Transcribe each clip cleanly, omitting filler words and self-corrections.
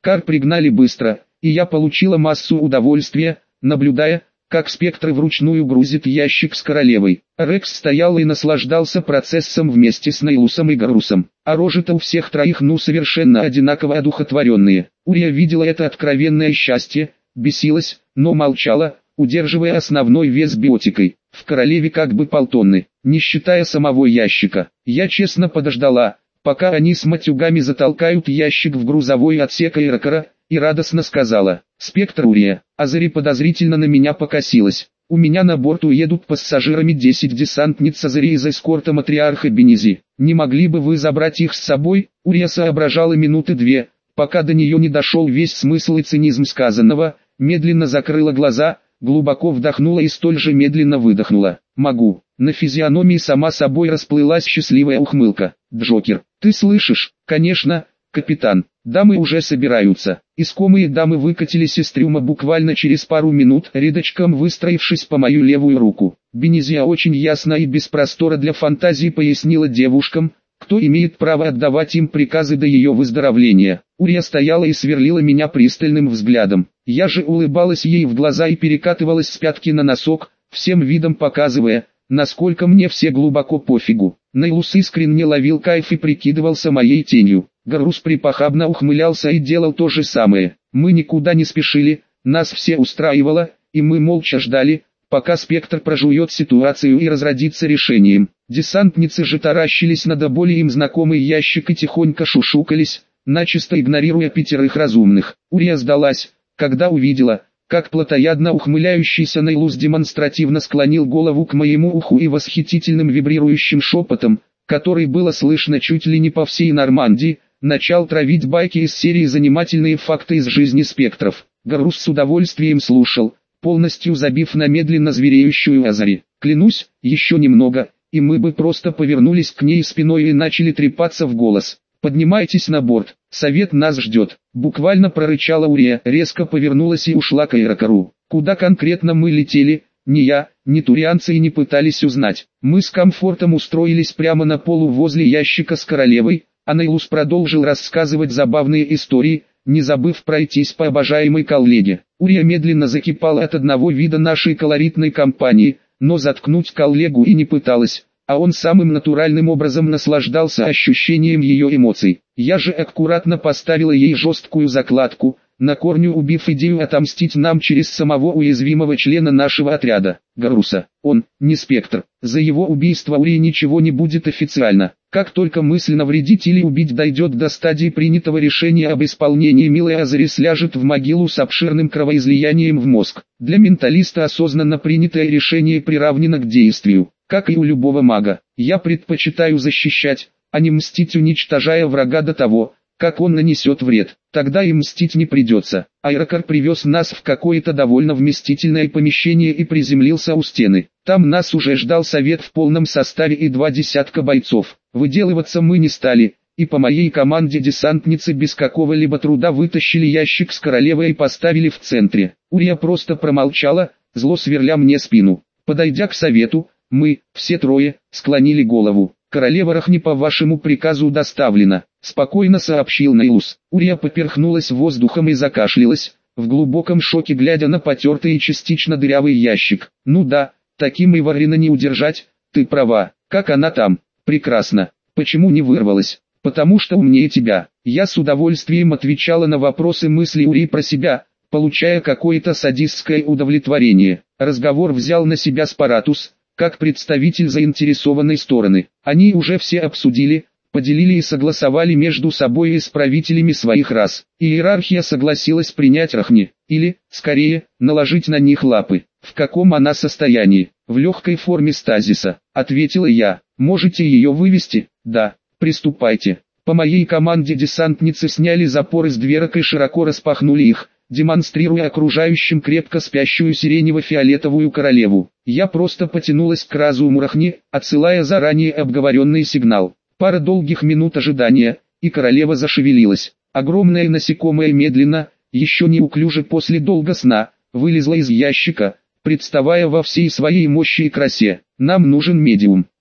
Кар пригнали быстро, и я получила массу удовольствия, наблюдая, как спектр вручную грузит ящик с королевой. Рекс стоял и наслаждался процессом вместе с Нейлусом и Гарусом. А рожи-то у всех троих совершенно одинаково одухотворенные. Урия видела это откровенное счастье, бесилась, но молчала, удерживая основной вес биотикой. В королеве как бы полтонны, не считая самого ящика. Я честно подождала, пока они с матюгами затолкают ящик в грузовой отсек Аэрокара, и радостно сказала: «Спектр Урия». Азари подозрительно на меня покосилась. «У меня на борт уедут пассажирами 10 десантниц Азари из эскорта матриарха Бенизи. Не могли бы вы забрать их с собой?» Урия соображала минуты две, пока до нее не дошел весь смысл и цинизм сказанного, медленно закрыла глаза, глубоко вдохнула и столь же медленно выдохнула. «Могу». На физиономии сама собой расплылась счастливая ухмылка. «Джокер, ты слышишь?» «Конечно, капитан. Дамы уже собираются». Искомые дамы выкатились из трюма буквально через пару минут, рядочком выстроившись по мою левую руку. Бенизия очень ясно и без простора для фантазии пояснила девушкам, кто имеет право отдавать им приказы до ее выздоровления. Урия стояла и сверлила меня пристальным взглядом. Я же улыбалась ей в глаза и перекатывалась с пятки на носок, всем видом показывая, насколько мне все глубоко пофигу. Нейлус искренне ловил кайф и прикидывался моей тенью. Гарус припохабно ухмылялся и делал то же самое. Мы никуда не спешили, нас все устраивало, и мы молча ждали, пока спектр прожует ситуацию и разродится решением. Десантницы же таращились на до боли им знакомый ящик и тихонько шушукались, начисто игнорируя 5 разумных. Урия сдалась, когда увидела, как плотоядно ухмыляющийся Нейлус демонстративно склонил голову к моему уху и восхитительным вибрирующим шепотом, который было слышно чуть ли не по всей Нормандии, начал травить байки из серии «Занимательные факты из жизни спектров». Гарус с удовольствием слушал, полностью забив на медленно звереющую Азари. Клянусь, еще немного, и мы бы просто повернулись к ней спиной и начали трепаться в голос. «Поднимайтесь на борт, совет нас ждет», — буквально прорычала Урия, резко повернулась и ушла к Аэрокару. Куда конкретно мы летели, ни я, ни турианцы и не пытались узнать. Мы с комфортом устроились прямо на полу возле ящика с королевой, а Нейлус продолжил рассказывать забавные истории, не забыв пройтись по обожаемой коллеге. Урия медленно закипала от одного вида нашей колоритной компании, но заткнуть коллегу и не пыталась, а он самым натуральным образом наслаждался ощущением ее эмоций. Я же аккуратно поставила ей жесткую закладку, на корню убив идею отомстить нам через самого уязвимого члена нашего отряда, Гаруса. Он, не спектр. За его убийство Урии ничего не будет официально. Как только мысленно вредить или убить дойдет до стадии принятого решения об исполнении, милая Азари сляжет в могилу с обширным кровоизлиянием в мозг. Для менталиста осознанно принятое решение приравнено к действию. Как и у любого мага, я предпочитаю защищать, а не мстить, уничтожая врага до того, как он нанесет вред. Тогда и мстить не придется. Аэрокар привез нас в какое-то довольно вместительное помещение и приземлился у стены. Там нас уже ждал совет в полном составе и 2 десятка бойцов. Выделываться мы не стали, и по моей команде десантницы без какого-либо труда вытащили ящик с королевой и поставили в центре. Урия просто промолчала, зло сверля мне спину. Подойдя к совету, мы, все трое, склонили голову. «Королева Рахни по вашему приказу доставлена», — спокойно сообщил Нейлус. Урия поперхнулась воздухом и закашлялась, в глубоком шоке глядя на потертый и частично дырявый ящик. «Ну да, таким и Варрина не удержать, ты права. Как она там?» «Прекрасно. Почему не вырвалась?» «Потому что умнее тебя». Я с удовольствием отвечала на вопросы мысли Урии про себя, получая какое-то садистское удовлетворение. Разговор взял на себя Спаратус, как представитель заинтересованной стороны. Они уже все обсудили, поделили и согласовали между собой и с правителями своих рас. Иерархия согласилась принять Рахни, или, скорее, наложить на них лапы. «В каком она состоянии?» «В легкой форме стазиса», — ответила я. «Можете ее вывести?» «Да, приступайте». По моей команде десантницы сняли запоры с дверок и широко распахнули их, демонстрируя окружающим крепко спящую сиренево-фиолетовую королеву. Я просто потянулась к разуму Рахни, отсылая заранее обговоренный сигнал. Пара долгих минут ожидания, и королева зашевелилась. Огромное насекомое медленно, еще неуклюже после долга сна, вылезло из ящика, представая во всей своей мощи и красе. «Нам нужен медиум»,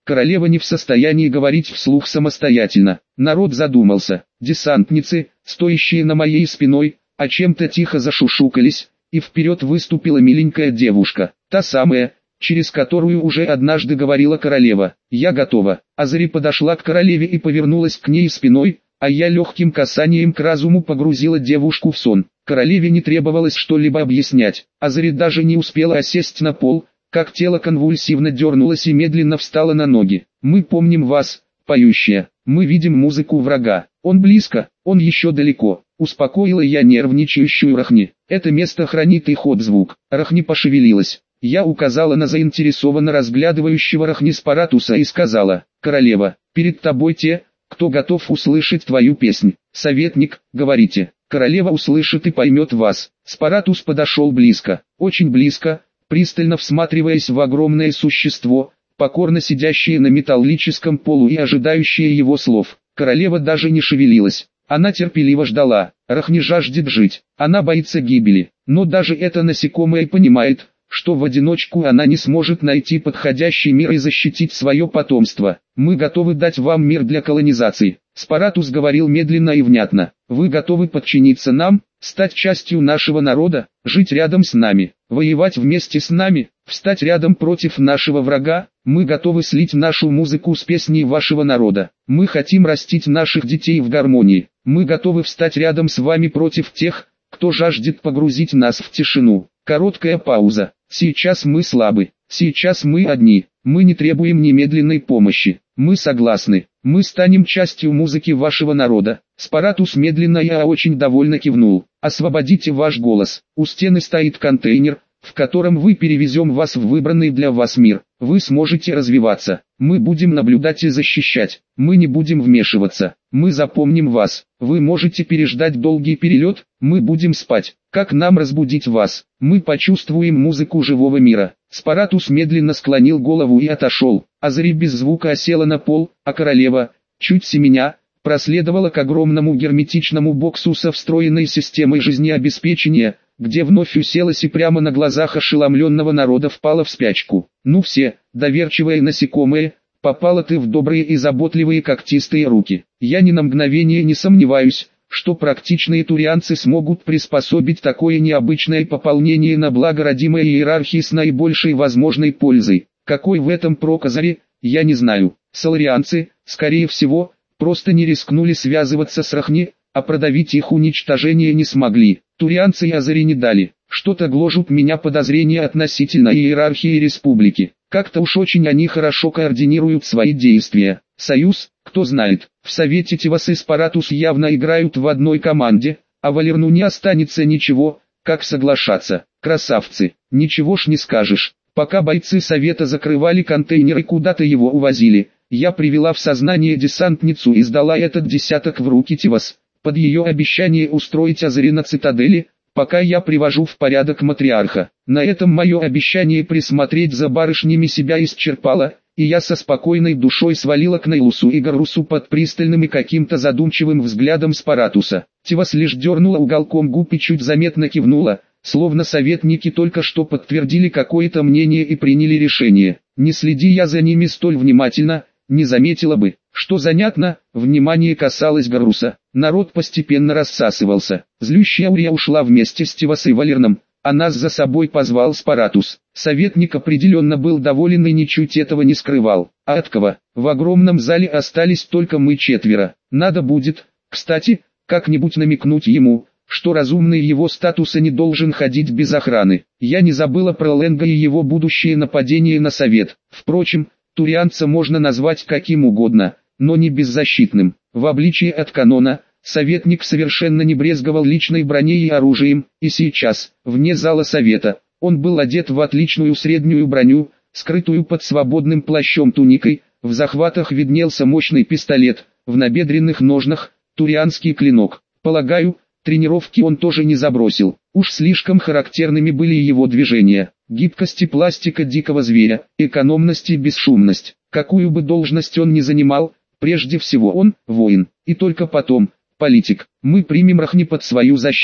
Королева не в состоянии говорить вслух самостоятельно. Народ задумался. Десантницы, стоящие на моей спиной, о чем-то тихо зашушукались, и вперед выступила миленькая девушка, та самая, через которую уже однажды говорила королева. «Я готова». Азари подошла к королеве и повернулась к ней спиной, а я легким касанием к разуму погрузила девушку в сон. Королеве не требовалось что-либо объяснять. Азари даже не успела осесть на пол, как тело конвульсивно дернулось и медленно встало на ноги. «Мы помним вас, поющая. Мы видим музыку врага. Он близко, он еще далеко», — успокоила я нервничающую Рахни. «Это место хранит их отзвук». Рахни пошевелилась. Я указала на заинтересованно разглядывающего Рахни Спаратуса и сказала: «Королева, перед тобой те, кто готов услышать твою песнь. Советник, говорите». Королева услышит и поймет вас. Спаратус подошел близко, очень близко, пристально всматриваясь в огромное существо, покорно сидящее на металлическом полу и ожидающее его слов. Королева даже не шевелилась. Она терпеливо ждала. Рахни жаждет жить. Она боится гибели. Но даже это насекомое понимает, что в одиночку она не сможет найти подходящий мир и защитить свое потомство. «Мы готовы дать вам мир для колонизации», — Спаратус говорил медленно и внятно. «Вы готовы подчиниться нам, стать частью нашего народа, жить рядом с нами, воевать вместе с нами, встать рядом против нашего врага? Мы готовы слить нашу музыку с песней вашего народа. Мы хотим растить наших детей в гармонии. Мы готовы встать рядом с вами против тех, кто жаждет погрузить нас в тишину». Короткая пауза. «Сейчас мы слабы. Сейчас мы одни. Мы не требуем немедленной помощи. Мы согласны. Мы станем частью музыки вашего народа». Спаратус медленно и очень довольно кивнул. «Освободите ваш голос. У стены стоит контейнер, в котором мы перевезем вас в выбранный для вас мир. Вы сможете развиваться. Мы будем наблюдать и защищать. Мы не будем вмешиваться. Мы запомним вас. Вы можете переждать долгий перелет. Мы будем спать. Как нам разбудить вас? Мы почувствуем музыку живого мира». Спаратус медленно склонил голову и отошел. Азари без звука осела на пол, а королева, чуть семеня, проследовала к огромному герметичному боксу со встроенной системой жизнеобеспечения, где вновь уселась и прямо на глазах ошеломленного народа впала в спячку. «Ну все, доверчивые насекомые, попала ты в добрые и заботливые когтистые руки. Я ни на мгновение не сомневаюсь, что практичные турианцы смогут приспособить такое необычное пополнение на благо родимой иерархии с наибольшей возможной пользой. Какой в этом прок Азари, я не знаю. Соларианцы, скорее всего, просто не рискнули связываться с Рахни, а продавить их уничтожение не смогли. Турианцы и Азари не дали. Что-то гложут меня подозрения относительно иерархии республики. Как-то уж очень они хорошо координируют свои действия. Союз, кто знает. В Совете Тивас и Спаратус явно играют в одной команде, а Валерну не останется ничего, как соглашаться. Красавцы, ничего ж не скажешь. Пока бойцы Совета закрывали контейнер и куда-то его увозили, я привела в сознание десантницу и сдала этот десяток в руки Тивас, под ее обещание устроить Азари на цитадели, пока я привожу в порядок матриарха. На этом мое обещание присмотреть за барышнями себя исчерпало, и я со спокойной душой свалила к Нейлусу и Гарусу под пристальным и каким-то задумчивым взглядом Спаратуса. Тивас лишь дернула уголком губ и чуть заметно кивнула, словно советники только что подтвердили какое-то мнение и приняли решение. Не следи я за ними столь внимательно, не заметила бы. Что занятно, внимание касалось Гаруса. Народ постепенно рассасывался. Злющая Урия ушла вместе с Тивас и Валерном, а нас за собой позвал Спаратус. Советник определенно был доволен и ничуть этого не скрывал. А от кого? В огромном зале остались только мы четверо. Надо будет, кстати, как-нибудь намекнуть ему, что разумный его статуса не должен ходить без охраны. Я не забыла про Ленга и его будущее нападение на совет. Впрочем, турианца можно назвать каким угодно, но не беззащитным. В обличии от канона, советник совершенно не брезговал личной броней и оружием, и сейчас, вне зала совета, он был одет в отличную среднюю броню, скрытую под свободным плащом туникой, в захватах виднелся мощный пистолет, в набедренных ножнах, турианский клинок. Полагаю, тренировки он тоже не забросил, уж слишком характерными были его движения, гибкость и пластика дикого зверя, экономность и бесшумность. Какую бы должность он ни занимал, прежде всего он – воин, и только потом – политик. Мы примем Рахни под свою защиту.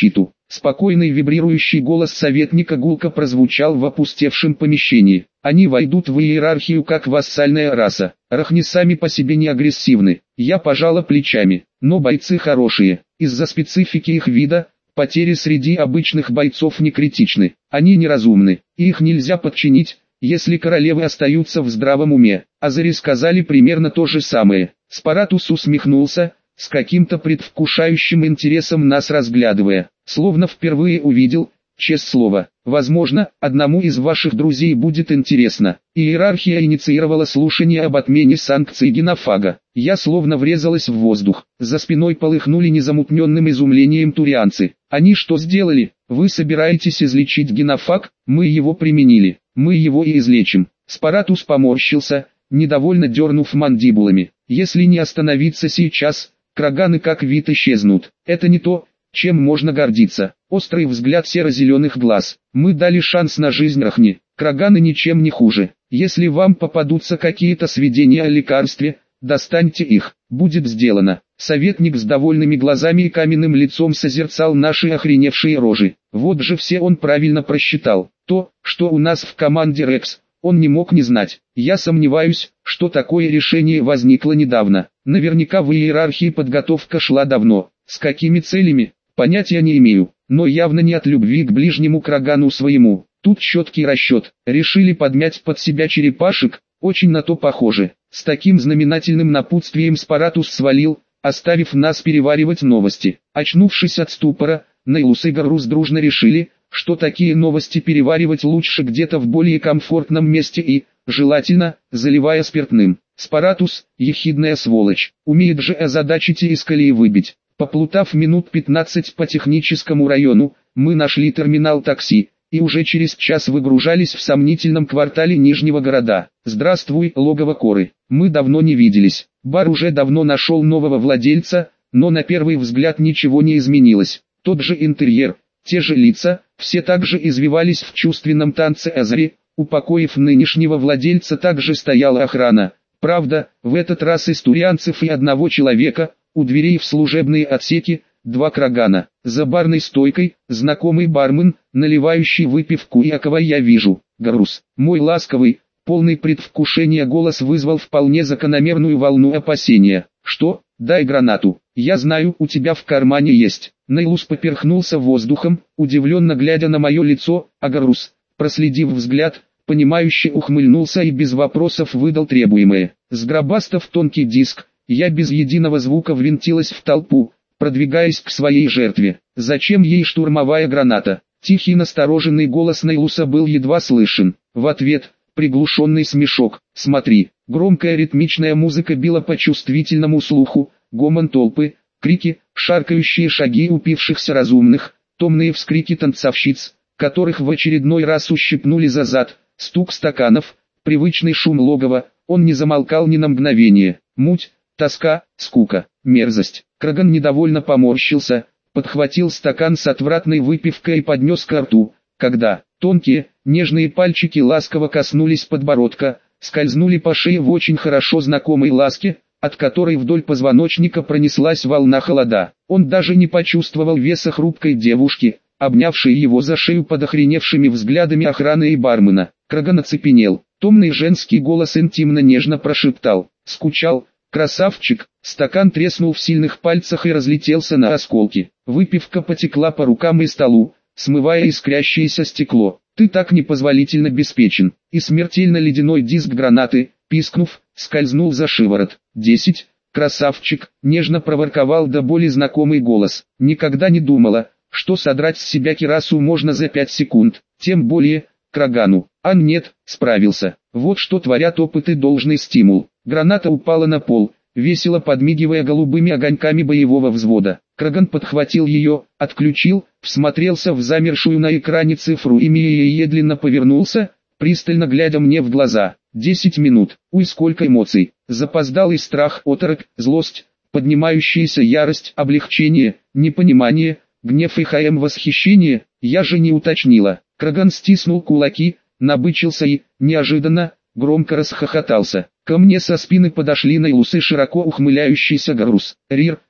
Спокойный вибрирующий голос советника гулко прозвучал в опустевшем помещении. Они войдут в иерархию как вассальная раса. Рахни сами по себе не агрессивны. Я пожала плечами. Но бойцы хорошие. Из-за специфики их вида, потери среди обычных бойцов не критичны. Они неразумны. И их нельзя подчинить, если королевы остаются в здравом уме. Азари сказали примерно то же самое. Спаратус усмехнулся, с каким-то предвкушающим интересом нас разглядывая. Словно впервые увидел, честное слово. Возможно, одному из ваших друзей будет интересно. Иерархия инициировала слушание об отмене санкций Генофага. Я словно врезалась в воздух. За спиной полыхнули незамутненным изумлением турианцы. Они что сделали? Вы собираетесь излечить Генофаг? Мы его применили. Мы его и излечим. Спаратус поморщился, недовольно дернув мандибулами. Если не остановиться сейчас, краганы как вид исчезнут. Это не то, чем можно гордиться. Острый взгляд серо-зеленых глаз. Мы дали шанс на жизнь Рахни. Краганы ничем не хуже. Если вам попадутся какие-то сведения о лекарстве, достаньте их. Будет сделано. Советник с довольными глазами и каменным лицом созерцал наши охреневшие рожи. Вот же все он правильно просчитал. То, что у нас в команде Рекс, он не мог не знать. Я сомневаюсь, что такое решение возникло недавно. Наверняка в иерархии подготовка шла давно. С какими целями? Понятия не имею, но явно не от любви к ближнему крагану своему. Тут четкий расчет. Решили подмять под себя черепашек, очень на то похоже. С таким знаменательным напутствием Спаратус свалил, оставив нас переваривать новости. Очнувшись от ступора, Нейлус и Гаррус дружно решили, что такие новости переваривать лучше где-то в более комфортном месте и, желательно, заливая спиртным. Спаратус, ехидная сволочь, умеет же озадачить и из колеи выбить. Поплутав минут 15 по техническому району, мы нашли терминал такси, и уже через час выгружались в сомнительном квартале Нижнего города. Здравствуй, логово Коры. Мы давно не виделись. Бар уже давно нашел нового владельца, но на первый взгляд ничего не изменилось. Тот же интерьер, те же лица, все также извивались в чувственном танце Азари. Упокоив нынешнего владельца, также стояла охрана. Правда, в этот раз из турианцев и одного человека. У дверей в служебные отсеки, 2 крагана. За барной стойкой, знакомый бармен, наливающий выпивку. И кого я вижу? Гаррус. Мой ласковый, полный предвкушения голос вызвал вполне закономерную волну опасения. Что? Дай гранату. Я знаю, у тебя в кармане есть. Нейлус поперхнулся воздухом, удивленно глядя на мое лицо, а Гаррус, проследив взгляд, понимающе ухмыльнулся и без вопросов выдал требуемое. Сгробастав тонкий диск, я без единого звука ввинтилась в толпу, продвигаясь к своей жертве. Зачем ей штурмовая граната? Тихий настороженный голос Нейлуса был едва слышен. В ответ, приглушенный смешок. Смотри, громкая ритмичная музыка била по чувствительному слуху, гомон толпы, крики, шаркающие шаги упившихся разумных, томные вскрики танцовщиц, которых в очередной раз ущипнули за зад, стук стаканов, привычный шум логова, он не замолкал ни на мгновение. Муть, тоска, скука, мерзость. Краган недовольно поморщился, подхватил стакан с отвратной выпивкой и поднес ко рту, когда тонкие, нежные пальчики ласково коснулись подбородка, скользнули по шее в очень хорошо знакомой ласке, от которой вдоль позвоночника пронеслась волна холода. Он даже не почувствовал веса хрупкой девушки, обнявшей его за шею под охреневшими взглядами охраны и бармена. Краган оцепенел. Томный женский голос интимно-нежно прошептал: «Скучал, красавчик». Стакан треснул в сильных пальцах и разлетелся на осколки. Выпивка потекла по рукам и столу, смывая искрящееся стекло. «Ты так непозволительно беспечен». И смертельно ледяной диск гранаты, пискнув, скользнул за шиворот. 10. «Красавчик», нежно проворковал до боли знакомый голос. Никогда не думала, что содрать с себя кирасу можно за 5 секунд, тем более Крагану. А нет, справился. Вот что творят опыты, должный стимул. Граната упала на пол, весело подмигивая голубыми огоньками боевого взвода. Краган подхватил ее, отключил, всмотрелся в замершую на экране цифру и медленно повернулся, пристально глядя мне в глаза. 10 минут. Уй, сколько эмоций. Запоздалый страх, оторопь, злость, поднимающаяся ярость, облегчение, непонимание, гнев и восхищение. Я же не уточнила. Краган стиснул кулаки, набычился и, неожиданно, громко расхохотался. Ко мне со спины подошли Нейлус и широко ухмыляющийся Гаррус. «Рир,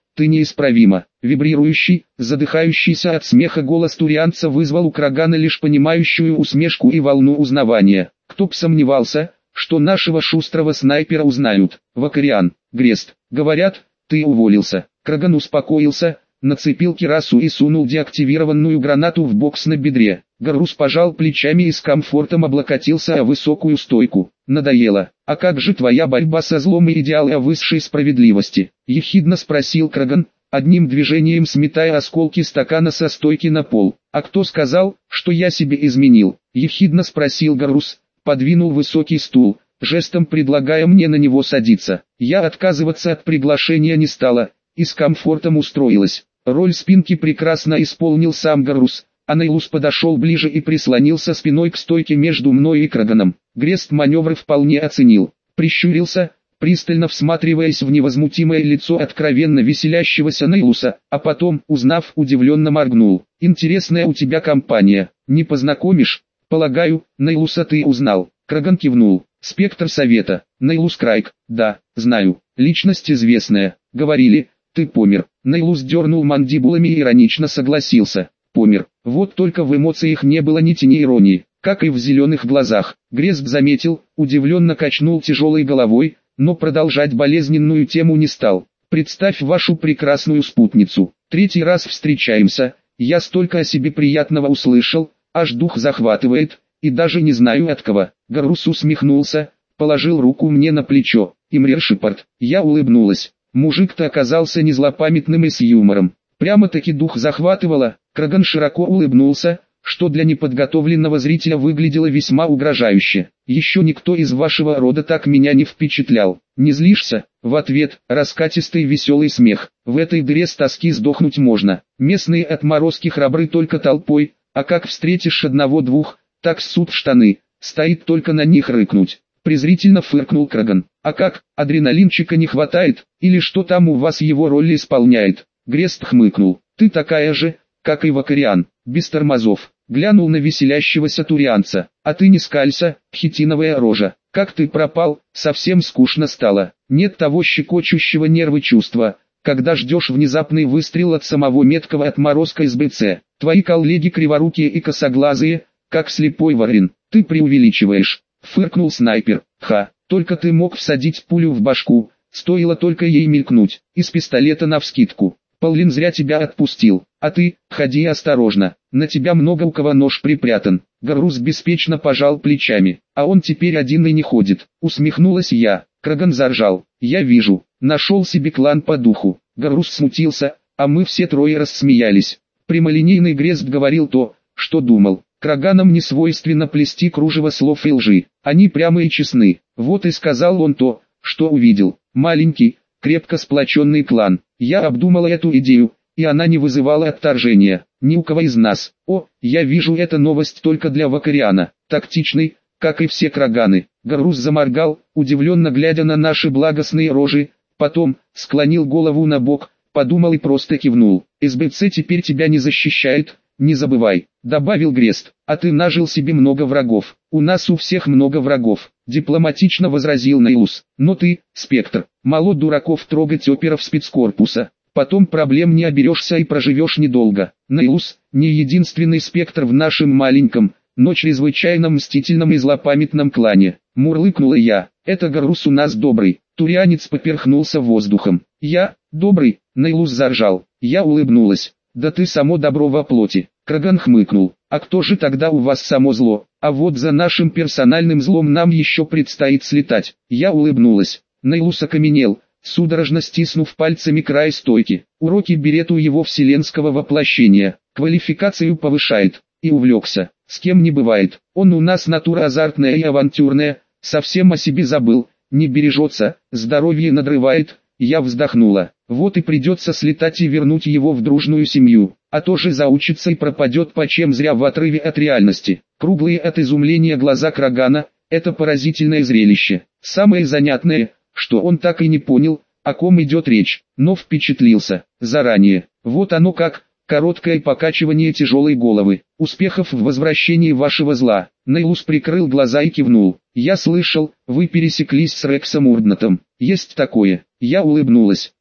ты неисправима. Вибрирующий, задыхающийся от смеха голос турианца вызвал у Крагана лишь понимающую усмешку и волну узнавания. Кто б сомневался, что нашего шустрого снайпера узнают. Вакариан, Грест, говорят, ты уволился. Краган успокоился, нацепил кирасу и сунул деактивированную гранату в бокс на бедре. Гаррус пожал плечами и с комфортом облокотился о высокую стойку. Надоело. А как же твоя борьба со злом и идеалы о высшей справедливости? Ехидно спросил Краган, одним движением сметая осколки стакана со стойки на пол. А кто сказал, что я себе изменил? Ехидно спросил Гаррус, подвинул высокий стул, жестом предлагая мне на него садиться. Я отказываться от приглашения не стала, и с комфортом устроилась. Роль спинки прекрасно исполнил сам Гаррус, а Нейлус подошел ближе и прислонился спиной к стойке между мной и Краганом. Грест маневр вполне оценил, прищурился, пристально всматриваясь в невозмутимое лицо откровенно веселящегося Нейлуса, а потом, узнав, удивленно моргнул. «Интересная у тебя компания, не познакомишь?» «Полагаю, Нейлуса ты узнал». Краган кивнул. «Спектр совета, Нейлус Крайк, да, знаю, личность известная, говорили, ты помер». Нейлус дернул мандибулами и иронично согласился. «Помер». Вот только в эмоциях не было ни тени иронии, как и в зеленых глазах. Грест заметил, удивленно качнул тяжелой головой, но продолжать болезненную тему не стал. «Представь вашу прекрасную спутницу. 3-й раз встречаемся, я столько о себе приятного услышал, аж дух захватывает, и даже не знаю от кого». Гаррус усмехнулся, положил руку мне на плечо. «Имрер Шепард». Я улыбнулась. Мужик-то оказался не злопамятным и с юмором. Прямо-таки дух захватывало. Краган широко улыбнулся, что для неподготовленного зрителя выглядело весьма угрожающе. «Еще никто из вашего рода так меня не впечатлял. Не злишься?» В ответ раскатистый веселый смех. «В этой дыре с тоски сдохнуть можно. Местные отморозки храбры только толпой, а как встретишь одного-двух, так ссут в штаны, стоит только на них рыкнуть». Презрительно фыркнул Краган. «А как, адреналинчика не хватает, или что там у вас его роль исполняет?» Грест хмыкнул. «Ты такая же, как и Вакариан, без тормозов». Глянул на веселящегося турианца. «А ты не скалься, хитиновая рожа. Как ты пропал, совсем скучно стало. Нет того щекочущего нервы чувства, когда ждешь внезапный выстрел от самого меткого отморозка из БЦ. Твои коллеги криворукие и косоглазые, как слепой ворон. Ты преувеличиваешь». Фыркнул снайпер. «Ха, только ты мог всадить пулю в башку, стоило только ей мелькнуть, из пистолета навскидку. Паулин зря тебя отпустил, а ты, ходи осторожно, на тебя много у кого нож припрятан». Гаррус беспечно пожал плечами. «А он теперь один и не ходит». Усмехнулась я. Краган заржал. «Я вижу, нашел себе клан по духу». Гаррус смутился, а мы все трое рассмеялись. Прямолинейный Грест говорил то, что думал. Краганам не свойственно плести кружево слов и лжи. Они прямы и честны. Вот и сказал он то, что увидел. Маленький, крепко сплоченный клан. Я обдумала эту идею, и она не вызывала отторжения. Ни у кого из нас. О, я вижу, это новость только для Вакариана. Тактичный, как и все краганы. Гаррус заморгал, удивленно глядя на наши благостные рожи. Потом, склонил голову на бок, подумал и просто кивнул. «СБЦ теперь тебя не защищает, не забывай», — добавил Грест. «А ты нажил себе много врагов». «У нас у всех много врагов», — дипломатично возразил Нейлус. «Но ты, Спектр, мало дураков трогать оперов спецкорпуса. Потом проблем не оберешься и проживешь недолго». Нейлус, не единственный Спектр в нашем маленьком, но чрезвычайно мстительном и злопамятном клане. Мурлыкнула я. «Это Гаррус у нас добрый». Турианец поперхнулся воздухом. «Я, добрый?» Нейлус заржал. Я улыбнулась. «Да ты само добро во плоти». Краган хмыкнул. «А кто же тогда у вас само зло? А вот за нашим персональным злом нам еще предстоит слетать». Я улыбнулась. Нейлус окаменел, судорожно стиснув пальцами край стойки. Уроки берет у его вселенского воплощения. Квалификацию повышает. И увлекся. С кем не бывает. Он у нас натура азартная и авантюрная. Совсем о себе забыл. Не бережется, здоровье надрывает. Я вздохнула. Вот и придется слетать и вернуть его в дружную семью, а то же заучится и пропадет почем зря в отрыве от реальности. Круглые от изумления глаза Крагана – это поразительное зрелище. Самое занятное, что он так и не понял, о ком идет речь, но впечатлился заранее. Вот оно как, короткое покачивание тяжелой головы. «Успехов в возвращении вашего зла». Нейлус прикрыл глаза и кивнул. «Я слышал, вы пересеклись с Рексом Урднатом». «Есть такое». Я улыбнулась.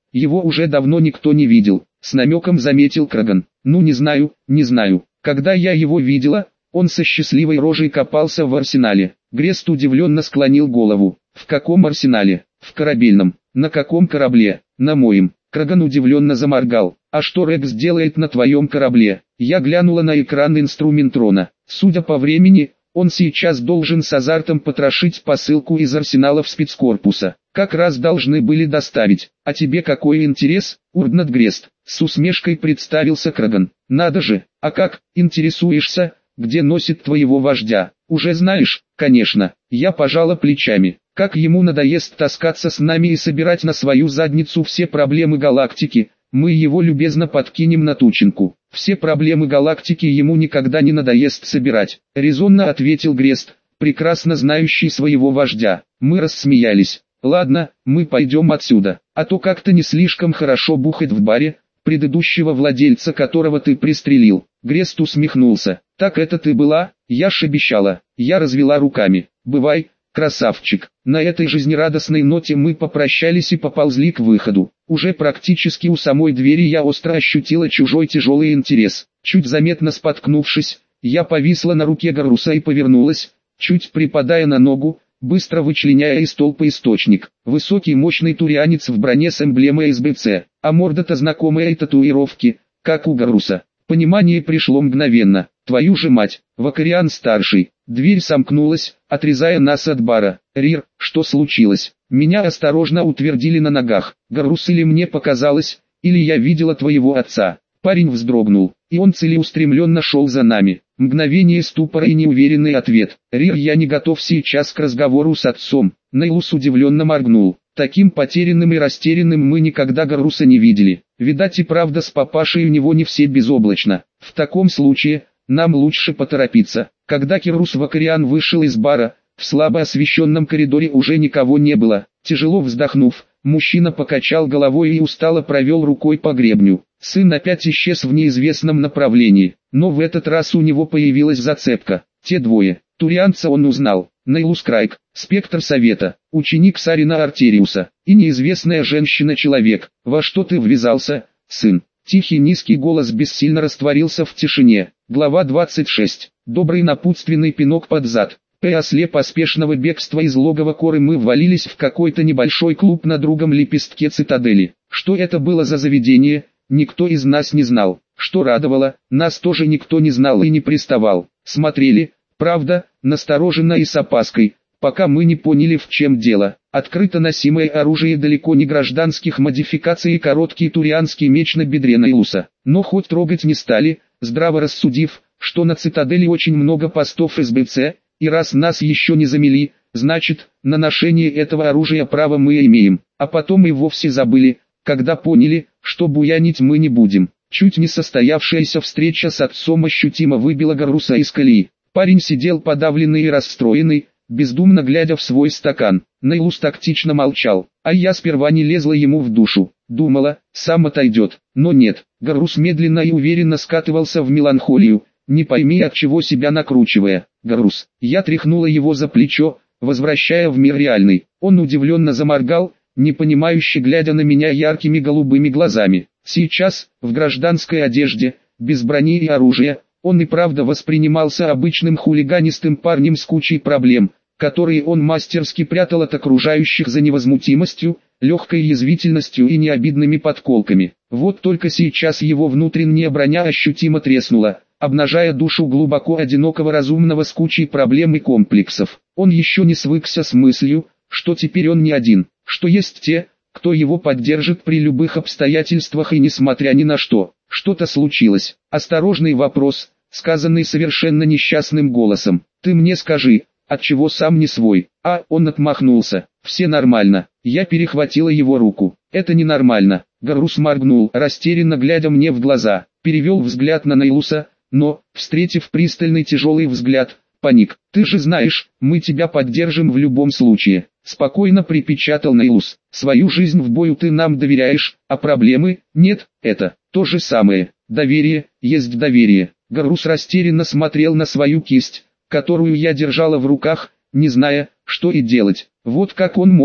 Его уже давно никто не видел, с намеком заметил Краган. Ну не знаю, не знаю. Когда я его видела, он со счастливой рожей копался в арсенале. Грест удивленно склонил голову. В каком арсенале? В корабельном. На каком корабле? На моем. Краган удивленно заморгал. А что Рекс делает на твоем корабле? Я глянула на экран инструментрона. Судя по времени, он сейчас должен с азартом потрошить посылку из арсеналов спецкорпуса. Как раз должны были доставить. А тебе какой интерес, Урднат Грест? С усмешкой представился Краган. Надо же, а как, интересуешься, где носит твоего вождя? Уже знаешь, конечно. Я пожала плечами. Как ему надоест таскаться с нами и собирать на свою задницу все проблемы галактики, мы его любезно подкинем на тучинку. Все проблемы галактики ему никогда не надоест собирать, резонно ответил Грест, прекрасно знающий своего вождя. Мы рассмеялись. Ладно, мы пойдем отсюда, а то как-то не слишком хорошо бухать в баре, предыдущего владельца которого ты пристрелил. Грест усмехнулся. Так это ты была? Я ж обещала. Я развела руками. Бывай, красавчик. На этой жизнерадостной ноте мы попрощались и поползли к выходу. Уже практически у самой двери я остро ощутила чужой тяжелый интерес. Чуть заметно споткнувшись, я повисла на руке Гарруса и повернулась, чуть припадая на ногу, быстро вычленяя из толпы источник. Высокий мощный турианец в броне с эмблемой СБЦ, а морда-то знакомая и татуировки, как у Гарруса. Понимание пришло мгновенно. Твою же мать, Вакариан-старший. Дверь сомкнулась, отрезая нас от бара. Рир, что случилось? Меня осторожно утвердили на ногах. Гаррус, или мне показалось, или я видела твоего отца. Парень вздрогнул, и он целеустремленно шел за нами. Мгновение ступора и неуверенный ответ. Рир, я не готов сейчас к разговору с отцом. Нейлус удивленно моргнул. Таким потерянным и растерянным мы никогда Гарруса не видели. Видать и правда с папашей у него не все безоблачно. В таком случае, нам лучше поторопиться. Когда Кирус Вакариан вышел из бара, в слабо освещенном коридоре уже никого не было. Тяжело вздохнув, мужчина покачал головой и устало провел рукой по гребню. Сын опять исчез в неизвестном направлении, но в этот раз у него появилась зацепка. Те двое. Турианца он узнал. Нейлус Крайк, спектр совета, ученик Сарина Артериуса, и неизвестная женщина-человек. Во что ты ввязался, сын? Тихий низкий голос бессильно растворился в тишине. Глава 26. Добрый напутственный пинок под зад. После поспешного бегства из логова Коры мы ввалились в какой-то небольшой клуб на другом лепестке цитадели. Что это было за заведение, никто из нас не знал. Что радовало, нас тоже никто не знал и не приставал. Смотрели, правда, настороженно и с опаской, пока мы не поняли, в чем дело. Открыто носимое оружие далеко не гражданских модификаций и короткий турианский меч на бедре Нейлуса. Но хоть трогать не стали, здраво рассудив, что на цитадели очень много постов СБЦ, и раз нас еще не замели, значит, на ношение этого оружия право мы имеем. А потом и вовсе забыли, когда поняли, что буянить мы не будем. Чуть не состоявшаяся встреча с отцом ощутимо выбила Гарруса из колеи. Парень сидел подавленный и расстроенный, бездумно глядя в свой стакан. Нейлус тактично молчал, а я сперва не лезла ему в душу. Думала, сам отойдет, но нет. Гаррус медленно и уверенно скатывался в меланхолию, не пойми от чего себя накручивая. Гаррус, я тряхнула его за плечо, возвращая в мир реальный. Он удивленно заморгал, непонимающе глядя на меня яркими голубыми глазами. Сейчас, в гражданской одежде, без брони и оружия, он и правда воспринимался обычным хулиганистым парнем с кучей проблем, которые он мастерски прятал от окружающих за невозмутимостью, легкой язвительностью и необидными подколками. Вот только сейчас его внутренняя броня ощутимо треснула, обнажая душу глубоко одинокого разумного с кучей проблем и комплексов. Он еще не свыкся с мыслью, что теперь он не один, что есть те, кто его поддержит при любых обстоятельствах и несмотря ни на что. Что-то случилось. Осторожный вопрос, сказанный совершенно несчастным голосом. Ты мне скажи, отчего сам не свой? А, он отмахнулся. Все нормально. Я перехватила его руку. Это ненормально. Гаррус моргнул, растерянно глядя мне в глаза. Перевел взгляд на Нейлуса, но, встретив пристальный тяжелый взгляд, паник. Ты же знаешь, мы тебя поддержим в любом случае. Спокойно припечатал Нейлус. Свою жизнь в бою ты нам доверяешь, а проблемы нет, это то же самое. Доверие, есть доверие. Гаррус растерянно смотрел на свою кисть, которую я держала в руках, не зная, что и делать. Вот как он мог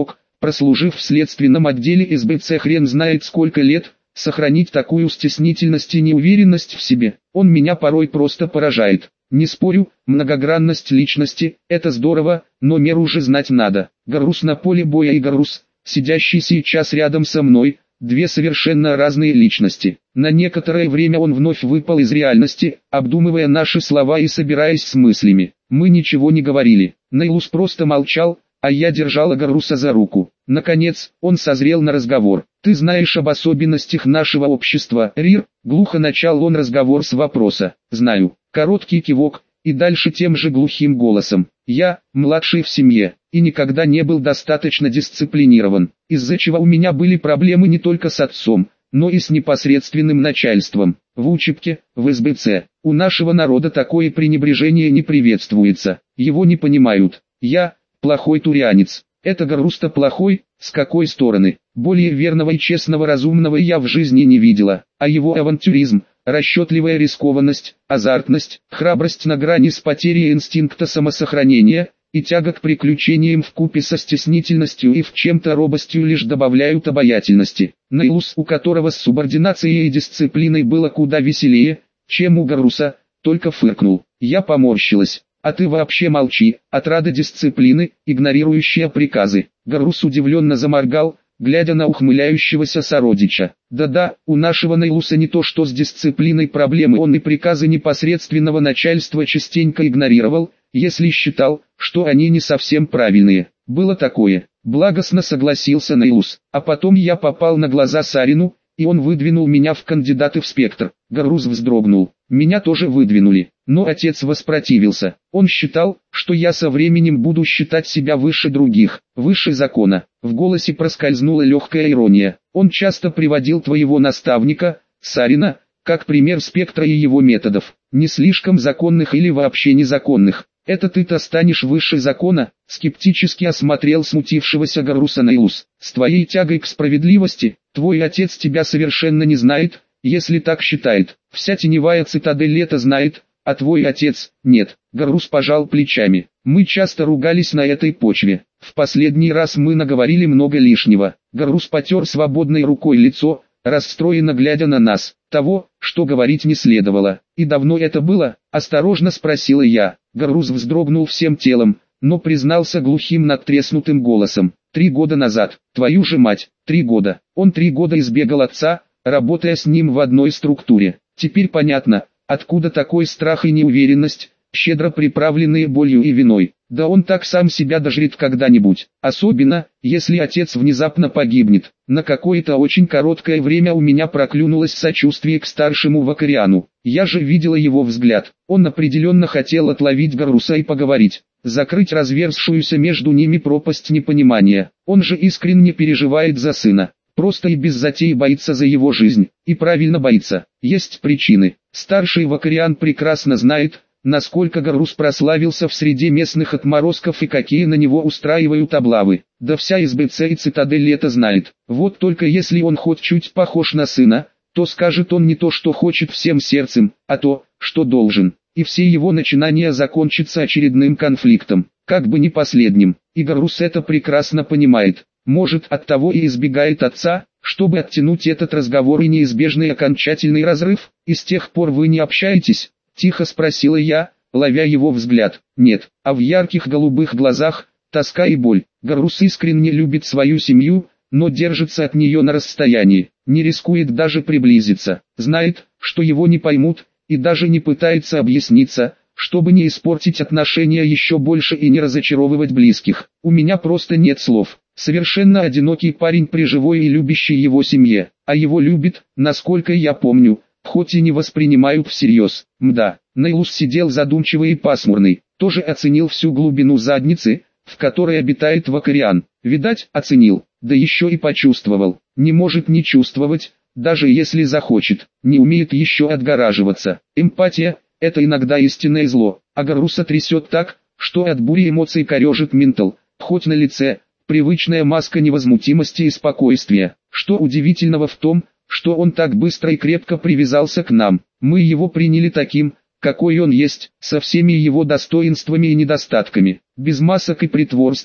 прослужив в следственном отделе СБЦ хрен знает сколько лет, сохранить такую стеснительность и неуверенность в себе, он меня порой просто поражает. Не спорю, многогранность личности – это здорово, но меру же знать надо. Гарус на поле боя и Гарус, сидящий сейчас рядом со мной, две совершенно разные личности. На некоторое время он вновь выпал из реальности, обдумывая наши слова и собираясь с мыслями. Мы ничего не говорили. Нейлус просто молчал, а я держала Гаруса за руку. Наконец, он созрел на разговор. «Ты знаешь об особенностях нашего общества, Рир?» Глухо начал он разговор с вопроса. «Знаю». Короткий кивок, и дальше тем же глухим голосом. «Я, младший в семье, и никогда не был достаточно дисциплинирован, из-за чего у меня были проблемы не только с отцом, но и с непосредственным начальством. В учебке, в СБЦ, у нашего народа такое пренебрежение не приветствуется, его не понимают. Я, плохой турианец. Это Гарус-то плохой, с какой стороны? Более верного и честного разумного я в жизни не видела, а его авантюризм, расчетливая рискованность, азартность, храбрость на грани с потерей инстинкта самосохранения и тяга к приключениям вкупе со стеснительностью и в чем-то робостью лишь добавляют обаятельности. Нейлус, у которого с субординацией и дисциплиной было куда веселее, чем у Гаруса, только фыркнул. Я поморщилась. «А ты вообще молчи», отрада дисциплины, игнорирующая приказы. Гарус удивленно заморгал, глядя на ухмыляющегося сородича. «Да-да, у нашего Нейлуса не то что с дисциплиной проблемы, он и приказы непосредственного начальства частенько игнорировал, если считал, что они не совсем правильные. Было такое». Благостно согласился Нейлус. «А потом я попал на глаза Сарину, и он выдвинул меня в кандидаты в спектр». Гарус вздрогнул. «Меня тоже выдвинули, но отец воспротивился. Он считал, что я со временем буду считать себя выше других, выше закона». В голосе проскользнула легкая ирония. «Он часто приводил твоего наставника, Сарина, как пример спектра и его методов, не слишком законных или вообще незаконных. Это ты-то станешь выше закона?» Скептически осмотрел смутившегося Гаруса Нейлус. «С твоей тягой к справедливости, твой отец тебя совершенно не знает, если так считает. Вся теневая цитадель это знает, а твой отец – нет». Гарус пожал плечами. «Мы часто ругались на этой почве. В последний раз мы наговорили много лишнего». Гарус потер свободной рукой лицо, расстроенно глядя на нас. «Того, что говорить не следовало». «И давно это было?» – осторожно спросила я. Гарус вздрогнул всем телом, но признался глухим надтреснутым голосом. 3 года назад. Твою же мать, 3 года. Он 3 года избегал отца, работая с ним в одной структуре. Теперь понятно, откуда такой страх и неуверенность, щедро приправленные болью и виной. Да он так сам себя дожрет когда-нибудь, особенно, если отец внезапно погибнет. На какое-то очень короткое время у меня проклюнулось сочувствие к старшему Вакариану. Я же видела его взгляд. Он определенно хотел отловить Гаруса и поговорить, закрыть разверзшуюся между ними пропасть непонимания. Он же искренне переживает за сына. Просто и без затей боится за его жизнь. И правильно боится. Есть причины. Старший Вакариан прекрасно знает, насколько Гарус прославился в среде местных отморозков и какие на него устраивают облавы. Да вся СБЦ и цитадель это знает. Вот только если он хоть чуть похож на сына, то скажет он не то, что хочет всем сердцем, а то, что должен. И все его начинания закончатся очередным конфликтом, как бы не последним. И Гарус это прекрасно понимает. Может, оттого и избегает отца, чтобы оттянуть этот разговор и неизбежный окончательный разрыв. «И с тех пор вы не общаетесь?» — тихо спросила я, ловя его взгляд. «Нет», а в ярких голубых глазах тоска и боль. Гарус искренне любит свою семью, но держится от нее на расстоянии, не рискует даже приблизиться, знает, что его не поймут, и даже не пытается объясниться, чтобы не испортить отношения еще больше и не разочаровывать близких. У меня просто нет слов. Совершенно одинокий парень при живой и любящей его семье, а его любит, насколько я помню, хоть и не воспринимают всерьез. Мда. Нейлус сидел задумчивый и пасмурный, тоже оценил всю глубину задницы, в которой обитает Вакариан. Видать, оценил, да еще и почувствовал. Не может не чувствовать, даже если захочет, не умеет еще отгораживаться. Эмпатия – это иногда истинное зло, а Гаруса трясет так, что от бури эмоций корежит ментал, хоть на лице привычная маска невозмутимости и спокойствия. Что удивительного в том, что он так быстро и крепко привязался к нам. Мы его приняли таким, какой он есть, со всеми его достоинствами и недостатками, без масок и притворства,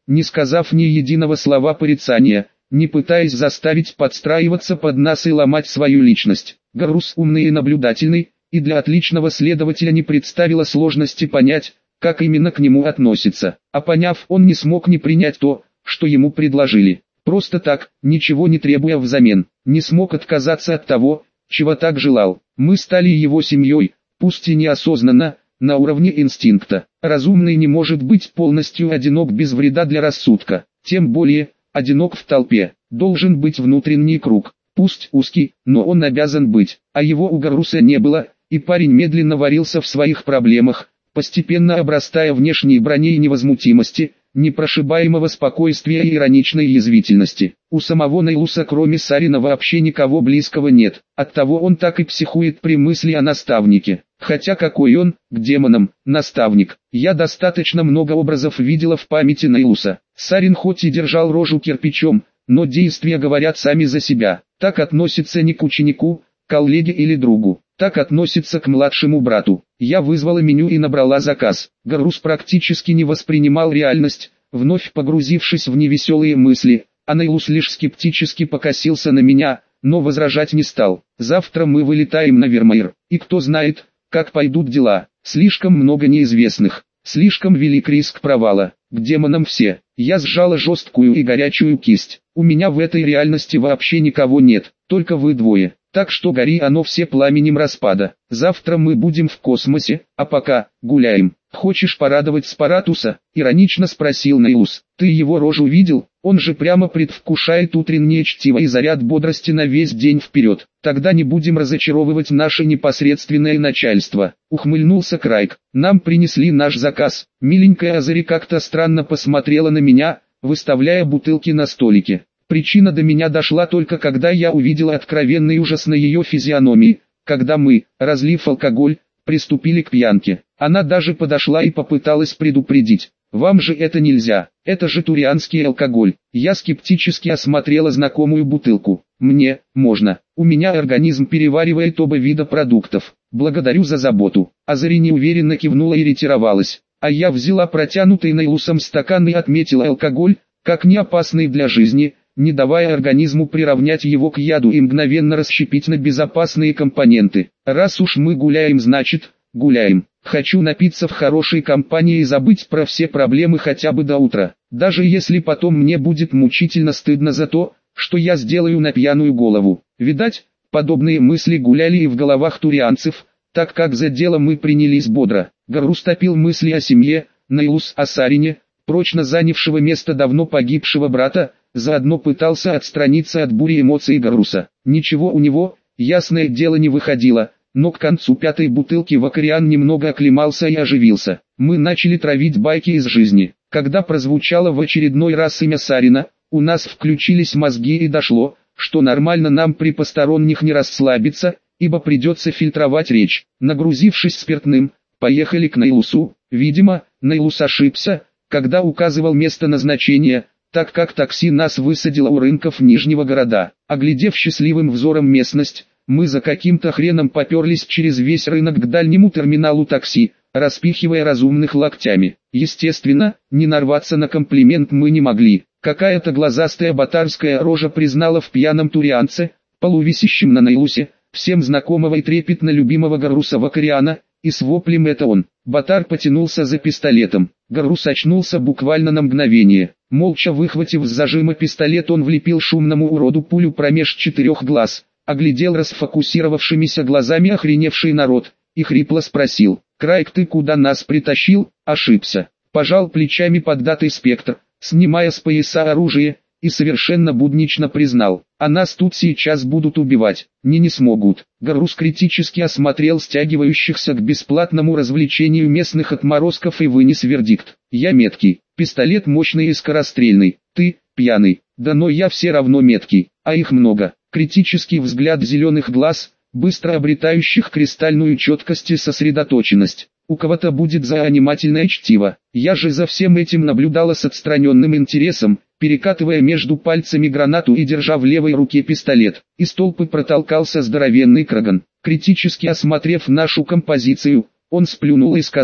не сказав ни единого слова порицания, не пытаясь заставить подстраиваться под нас и ломать свою личность. Гаррус умный и наблюдательный, и для отличного следователя не представило сложности понять, как именно к нему относится. А поняв, он не смог не принять то, что ему предложили. Просто так, ничего не требуя взамен, не смог отказаться от того, чего так желал. Мы стали его семьей, пусть и неосознанно, на уровне инстинкта. Разумный не может быть полностью одинок без вреда для рассудка, тем более, одинок в толпе. Должен быть внутренний круг, пусть узкий, но он обязан быть, а его у Гарруса не было, и парень медленно варился в своих проблемах, постепенно обрастая внешней броней невозмутимости, непрошибаемого спокойствия и ироничной язвительности. У самого Нейлуса кроме Сарина вообще никого близкого нет, оттого он так и психует при мысли о наставнике. Хотя какой он, к демонам, наставник. Я достаточно много образов видела в памяти Нейлуса. Сарин хоть и держал рожу кирпичом, но действия говорят сами за себя. Так относится не к ученику, коллеге или другу. Так относится к младшему брату. Я вызвала меню и набрала заказ. Гаррус практически не воспринимал реальность, вновь погрузившись в невеселые мысли, а Нейлус лишь скептически покосился на меня, но возражать не стал. Завтра мы вылетаем на Вермеер, и кто знает, как пойдут дела. Слишком много неизвестных, слишком велик риск провала. К демонам все. Я сжала жесткую и горячую кисть. У меня в этой реальности вообще никого нет, только вы двое. Так что гори оно все пламенем распада. Завтра мы будем в космосе, а пока гуляем. Хочешь порадовать Спаратуса? Иронично спросил Нейлус. Ты его рожу видел? Он же прямо предвкушает утреннее чтиво и заряд бодрости на весь день вперед. Тогда не будем разочаровывать наше непосредственное начальство. Ухмыльнулся Крайк. Нам принесли наш заказ. Миленькая Азари как-то странно посмотрела на меня, выставляя бутылки на столике. Причина до меня дошла только когда я увидел откровенный ужас на ее физиономии, когда мы, разлив алкоголь, приступили к пьянке. Она даже подошла и попыталась предупредить. «Вам же это нельзя, это же турианский алкоголь». Я скептически осмотрела знакомую бутылку. «Мне, можно, у меня организм переваривает оба вида продуктов. Благодарю за заботу». Азари неуверенно кивнула и ретировалась. А я взяла протянутый Нейлусом стакан и отметила алкоголь, как не опасный для жизни, не давая организму приравнять его к яду и мгновенно расщепить на безопасные компоненты. Раз уж мы гуляем, значит, гуляем. Хочу напиться в хорошей компании и забыть про все проблемы хотя бы до утра. Даже если потом мне будет мучительно стыдно за то, что я сделаю на пьяную голову. Видать, подобные мысли гуляли и в головах турианцев, так как за дело мы принялись бодро. Гаррус топил мысли о семье, Нейлус о Сарине, прочно занявшего место давно погибшего брата, заодно пытался отстраниться от бури эмоций Гарруса. Ничего у него, ясное дело, не выходило, но к концу пятой бутылки Вакариан немного оклемался и оживился. Мы начали травить байки из жизни. Когда прозвучало в очередной раз имя Сарина, у нас включились мозги и дошло, что нормально нам при посторонних не расслабиться, ибо придется фильтровать речь. Нагрузившись спиртным, поехали к Нейлусу. Видимо, Нейлус ошибся, когда указывал место назначения, так как такси нас высадило у рынков Нижнего города. Оглядев счастливым взором местность, мы за каким-то хреном поперлись через весь рынок к дальнему терминалу такси, распихивая разумных локтями. Естественно, не нарваться на комплимент мы не могли. Какая-то глазастая ботарская рожа признала в пьяном турианце, полувисящем на Нейлусе, всем знакомого и трепетно любимого Гарруса Вакариана, и с воплем «это он». Ботар потянулся за пистолетом. Гаррус очнулся буквально на мгновение. Молча выхватив с зажима пистолет, он влепил шумному уроду пулю промеж 4 глаз, оглядел расфокусировавшимися глазами охреневший народ, и хрипло спросил: «Крайк, ты куда нас притащил?» Ошибся. Пожал плечами поддатый спектр, снимая с пояса оружие, и совершенно буднично признал: «А нас тут сейчас будут убивать». Не смогут». Гаррус критически осмотрел стягивающихся к бесплатному развлечению местных отморозков и вынес вердикт: «Я меткий, пистолет мощный и скорострельный, ты, пьяный, да но я все равно меткий, а их много». Критический взгляд зеленых глаз, быстро обретающих кристальную четкость и сосредоточенность. У кого-то будет занимательное чтиво. Я же за всем этим наблюдала с отстраненным интересом, перекатывая между пальцами гранату и держа в левой руке пистолет. Из толпы протолкался здоровенный Краган. Критически осмотрев нашу композицию, он сплюнул и сказал: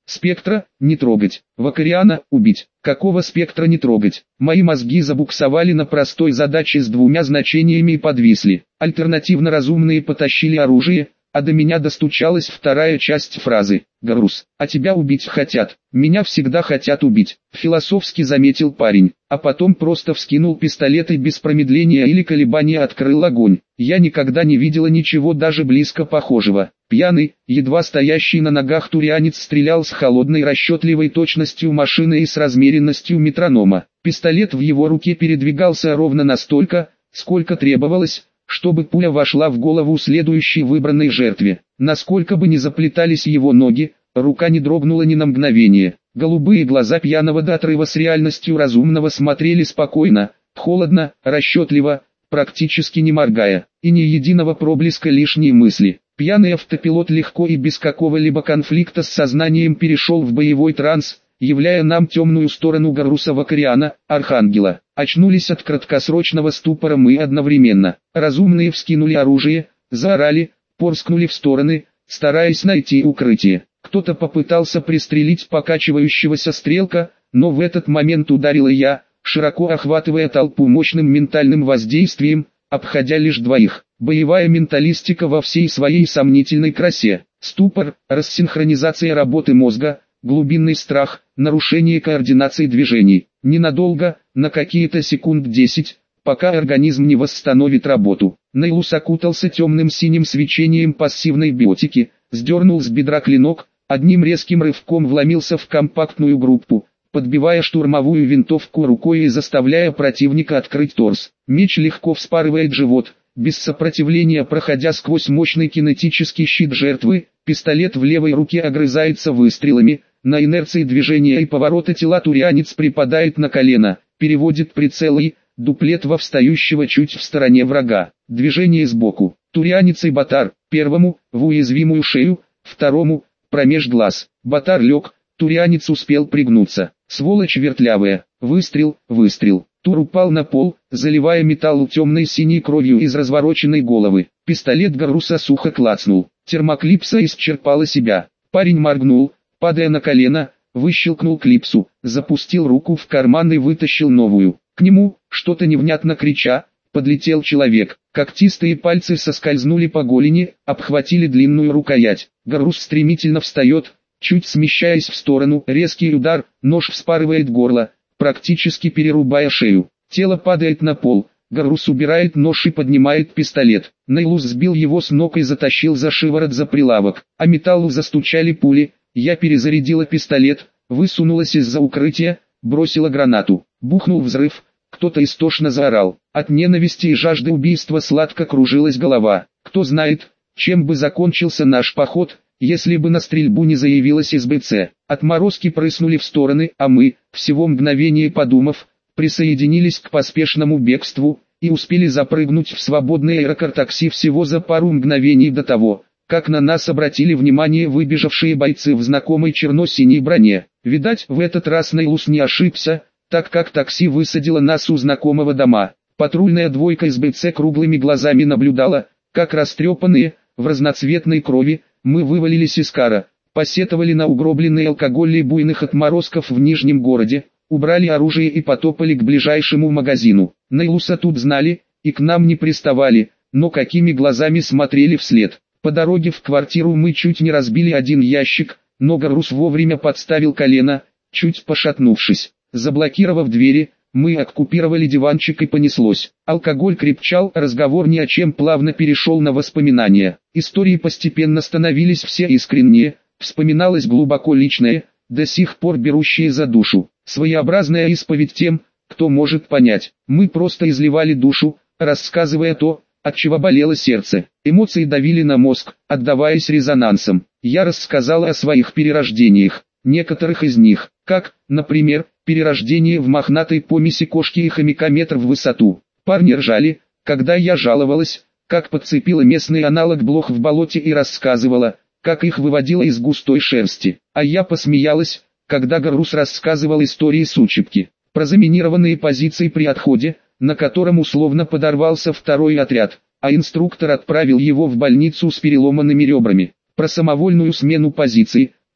Спектра – не трогать. Вакариана – убить. Какого спектра не трогать? Мои мозги забуксовали на простой задаче с двумя значениями и подвисли. Альтернативно разумные потащили оружие, а до меня достучалась вторая часть фразы. «Гарус, а тебя убить хотят. Меня всегда хотят убить», — философски заметил парень, а потом просто вскинул пистолет и без промедления или колебания открыл огонь. Я никогда не видела ничего даже близко похожего. Пьяный, едва стоящий на ногах турианец стрелял с холодной расчетливой точностью машины и с размеренностью метронома. Пистолет в его руке передвигался ровно настолько, сколько требовалось, чтобы пуля вошла в голову следующей выбранной жертве. Насколько бы ни заплетались его ноги, рука не дрогнула ни на мгновение. Голубые глаза пьяного до отрыва с реальностью разумного смотрели спокойно, холодно, расчетливо, практически не моргая, и ни единого проблеска лишней мысли. Пьяный автопилот легко и без какого-либо конфликта с сознанием перешел в боевой транс, являя нам темную сторону Гаруса Вакариана, Архангела. Очнулись от краткосрочного ступора мы одновременно. Разумные вскинули оружие, заорали, порскнули в стороны, стараясь найти укрытие. Кто-то попытался пристрелить покачивающегося стрелка, но в этот момент ударила я, широко охватывая толпу мощным ментальным воздействием, обходя лишь двоих. Боевая менталистика во всей своей сомнительной красе. Ступор, рассинхронизация работы мозга, глубинный страх, нарушение координации движений. Ненадолго, на какие-то секунд 10, пока организм не восстановит работу. Нейлус окутался темным синим свечением пассивной биотики, сдернул с бедра клинок, одним резким рывком вломился в компактную группу, подбивая штурмовую винтовку рукой и заставляя противника открыть торс. Меч легко вспарывает живот, без сопротивления проходя сквозь мощный кинетический щит жертвы, пистолет в левой руке огрызается выстрелами. На инерции движения и поворота тела турианец припадает на колено, переводит прицел и дуплет во встающего чуть в стороне врага. Движение сбоку. Турианец и Батар, первому в уязвимую шею, второму промеж глаз. Батар лег, турианец успел пригнуться. Сволочь вертлявая. Выстрел, выстрел. Тур упал на пол, заливая металл темной синей кровью из развороченной головы. Пистолет Гаруса сухо клацнул. Термоклипса исчерпала себя. Парень моргнул, падая на колено, выщелкнул клипсу, запустил руку в карман и вытащил новую. К нему, что-то невнятно крича, подлетел человек. Когтистые пальцы соскользнули по голени, обхватили длинную рукоять. Гарус стремительно встает, чуть смещаясь в сторону. Резкий удар, нож вспарывает горло, практически перерубая шею. Тело падает на пол. Гарус убирает нож и поднимает пистолет. Нейлус сбил его с ног и затащил за шиворот за прилавок. А металлу застучали пули. Я перезарядила пистолет, высунулась из-за укрытия, бросила гранату. Бухнул взрыв, кто-то истошно заорал. От ненависти и жажды убийства сладко кружилась голова. Кто знает, чем бы закончился наш поход, если бы на стрельбу не заявилась СБЦ. Отморозки прыснули в стороны, а мы, всего мгновение подумав, присоединились к поспешному бегству, и успели запрыгнуть в свободное аэрокар-такси всего за пару мгновений до того, как на нас обратили внимание выбежавшие бойцы в знакомой черно-синей броне. Видать, в этот раз Нейлус не ошибся, так как такси высадило нас у знакомого дома. Патрульная двойка СБЦ круглыми глазами наблюдала, как растрепанные, в разноцветной крови, мы вывалились из кара, посетовали на угробленный алкоголь и буйных отморозков в Нижнем городе, убрали оружие и потопали к ближайшему магазину. Нейлуса тут знали, и к нам не приставали, но какими глазами смотрели вслед. По дороге в квартиру мы чуть не разбили один ящик, но Гарус вовремя подставил колено, чуть пошатнувшись. Заблокировав двери, мы оккупировали диванчик и понеслось. Алкоголь крепчал, разговор ни о чем плавно перешел на воспоминания. Истории постепенно становились все искреннее, вспоминалось глубоко личное, до сих пор берущее за душу. Своеобразная исповедь тем, кто может понять. Мы просто изливали душу, рассказывая то, от чего болело сердце. Эмоции давили на мозг, отдаваясь резонансом. Я рассказала о своих перерождениях. Некоторых из них, как, например, перерождение в мохнатой помеси кошки и хомяка метр в высоту. Парни ржали, когда я жаловалась, как подцепила местный аналог блох в болоте и рассказывала, как их выводила из густой шерсти. А я посмеялась, когда Гарус рассказывал истории с учебки. Про заминированные позиции при отходе, на котором условно подорвался второй отряд, а инструктор отправил его в больницу с переломанными ребрами. Про самовольную смену позиций,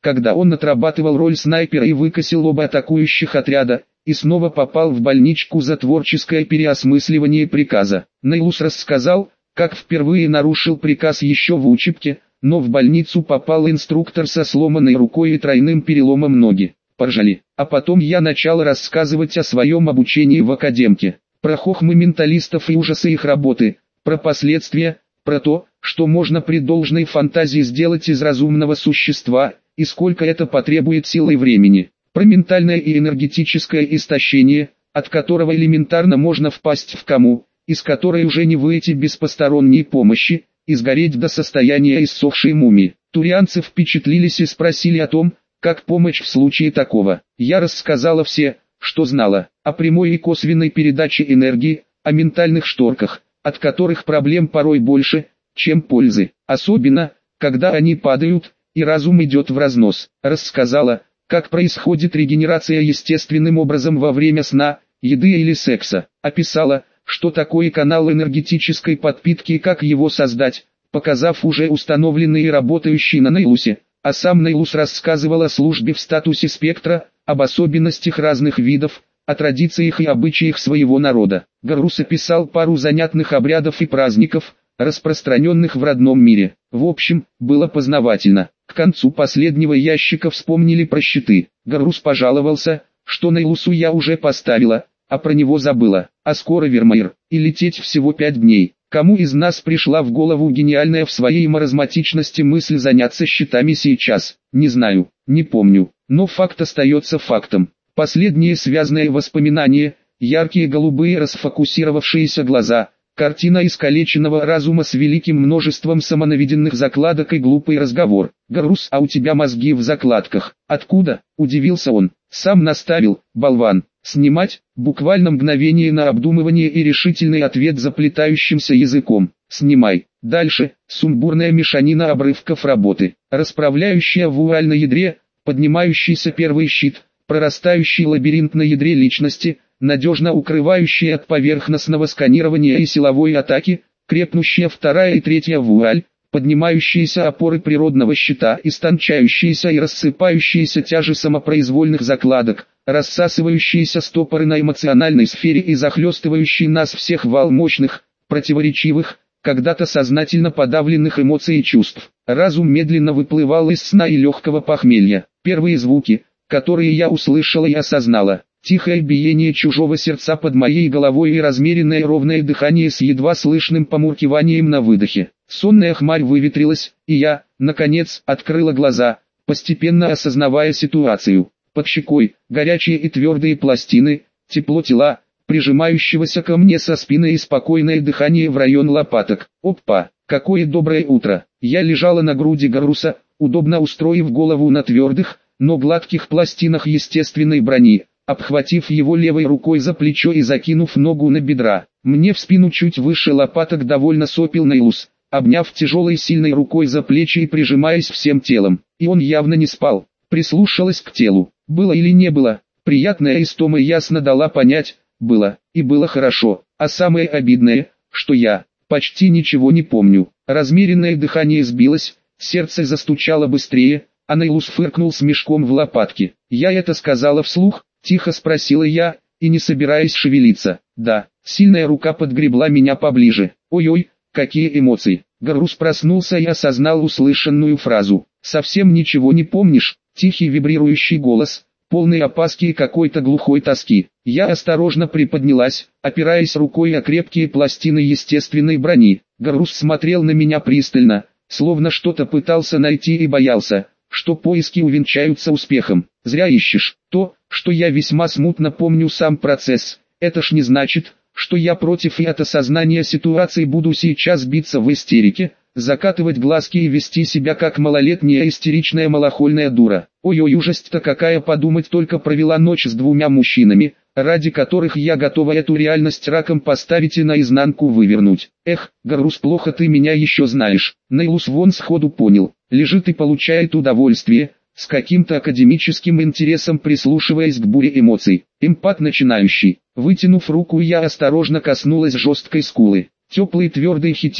когда он отрабатывал роль снайпера и выкосил оба атакующих отряда, и снова попал в больничку за творческое переосмысливание приказа. Нейлус рассказал, как впервые нарушил приказ еще в учебке, но в больницу попал инструктор со сломанной рукой и тройным переломом ноги. Поржали. А потом я начал рассказывать о своем обучении в академке, про хохмы менталистов и ужасы их работы, про последствия, про то, что можно при должной фантазии сделать из разумного существа, и сколько это потребует сил и времени, про ментальное и энергетическое истощение, от которого элементарно можно впасть в кому, из которой уже не выйти без посторонней помощи, и сгореть до состояния иссохшей мумии. Турианцы впечатлились и спросили о том, как помочь в случае такого. Я рассказала все, что знала, о прямой и косвенной передаче энергии, о ментальных шторках, от которых проблем порой больше, чем пользы, особенно, когда они падают, и разум идет в разнос. Рассказала, как происходит регенерация естественным образом во время сна, еды или секса. Описала, что такое канал энергетической подпитки и как его создать, показав уже установленный и работающий на Нейлусе. А сам Нейлус рассказывал о службе в статусе спектра, об особенностях разных видов, о традициях и обычаях своего народа. Гаррус описал пару занятных обрядов и праздников, распространенных в родном мире. В общем, было познавательно. К концу последнего ящика вспомнили про щиты. Гаррус пожаловался, что Нейлусу я уже поставила, а про него забыла. А скоро Вермеер, и лететь всего 5 дней. Кому из нас пришла в голову гениальная в своей маразматичности мысль заняться щитами сейчас? Не знаю, не помню, но факт остается фактом. Последние связанные воспоминания, яркие голубые расфокусировавшиеся глаза, картина искалеченного разума с великим множеством самонаведенных закладок и глупый разговор. «Гаррус, а у тебя мозги в закладках. Откуда?» – удивился он. «Сам наставил, болван». Снимать, буквально мгновение на обдумывание и решительный ответ заплетающимся языком. Снимай. Дальше, сумбурная мешанина обрывков работы, расправляющая вуаль на ядре, поднимающийся первый щит, прорастающий лабиринт на ядре личности, надежно укрывающий от поверхностного сканирования и силовой атаки, крепнущая вторая и третья вуаль, поднимающиеся опоры природного щита, истончающиеся и рассыпающиеся тяжи самопроизвольных закладок, рассасывающиеся стопоры на эмоциональной сфере и захлестывающий нас всех вал мощных, противоречивых, когда-то сознательно подавленных эмоций и чувств. Разум медленно выплывал из сна и легкого похмелья. Первые звуки, которые я услышала и осознала. Тихое биение чужого сердца под моей головой и размеренное ровное дыхание с едва слышным помуркиванием на выдохе. Сонная хмарь выветрилась, и я, наконец, открыла глаза, постепенно осознавая ситуацию. Под щекой, горячие и твердые пластины, тепло тела, прижимающегося ко мне со спины и спокойное дыхание в район лопаток. Опа, какое доброе утро! Я лежала на груди Гарруса, удобно устроив голову на твердых, но гладких пластинах естественной брони, обхватив его левой рукой за плечо и закинув ногу на бедра. Мне в спину чуть выше лопаток довольно сопел Нейлус, обняв тяжелой сильной рукой за плечи и прижимаясь всем телом. И он явно не спал. Прислушалась к телу. Было или не было, приятная истома ясно дала понять, было, и было хорошо. А самое обидное, что я почти ничего не помню. Размеренное дыхание сбилось, сердце застучало быстрее, а Нейлус фыркнул с мешком в лопатке. Я это сказала вслух, тихо спросила я, и не собираясь шевелиться. Да, сильная рука подгребла меня поближе. Ой-ой, какие эмоции. Гаррус проснулся и осознал услышанную фразу. Совсем ничего не помнишь? Тихий вибрирующий голос, полный опаски и какой-то глухой тоски. Я осторожно приподнялась, опираясь рукой о крепкие пластины естественной брони. Гаррус смотрел на меня пристально, словно что-то пытался найти и боялся, что поиски увенчаются успехом. Зря ищешь. То, что я весьма смутно помню сам процесс, это ж не значит, что я против и от осознания ситуации буду сейчас биться в истерике, закатывать глазки и вести себя как малолетняя истеричная малохольная дура. Ой-ой, ужасть-то какая, подумать только, провела ночь с 2 мужчинами, ради которых я готова эту реальность раком поставить и наизнанку вывернуть. Эх, Гаррус, плохо ты меня еще знаешь. Нейлус вон сходу понял, лежит и получает удовольствие, с каким-то академическим интересом прислушиваясь к буре эмоций. Эмпат начинающий. Вытянув руку, я осторожно коснулась жесткой скулы. Теплый твердый хитин,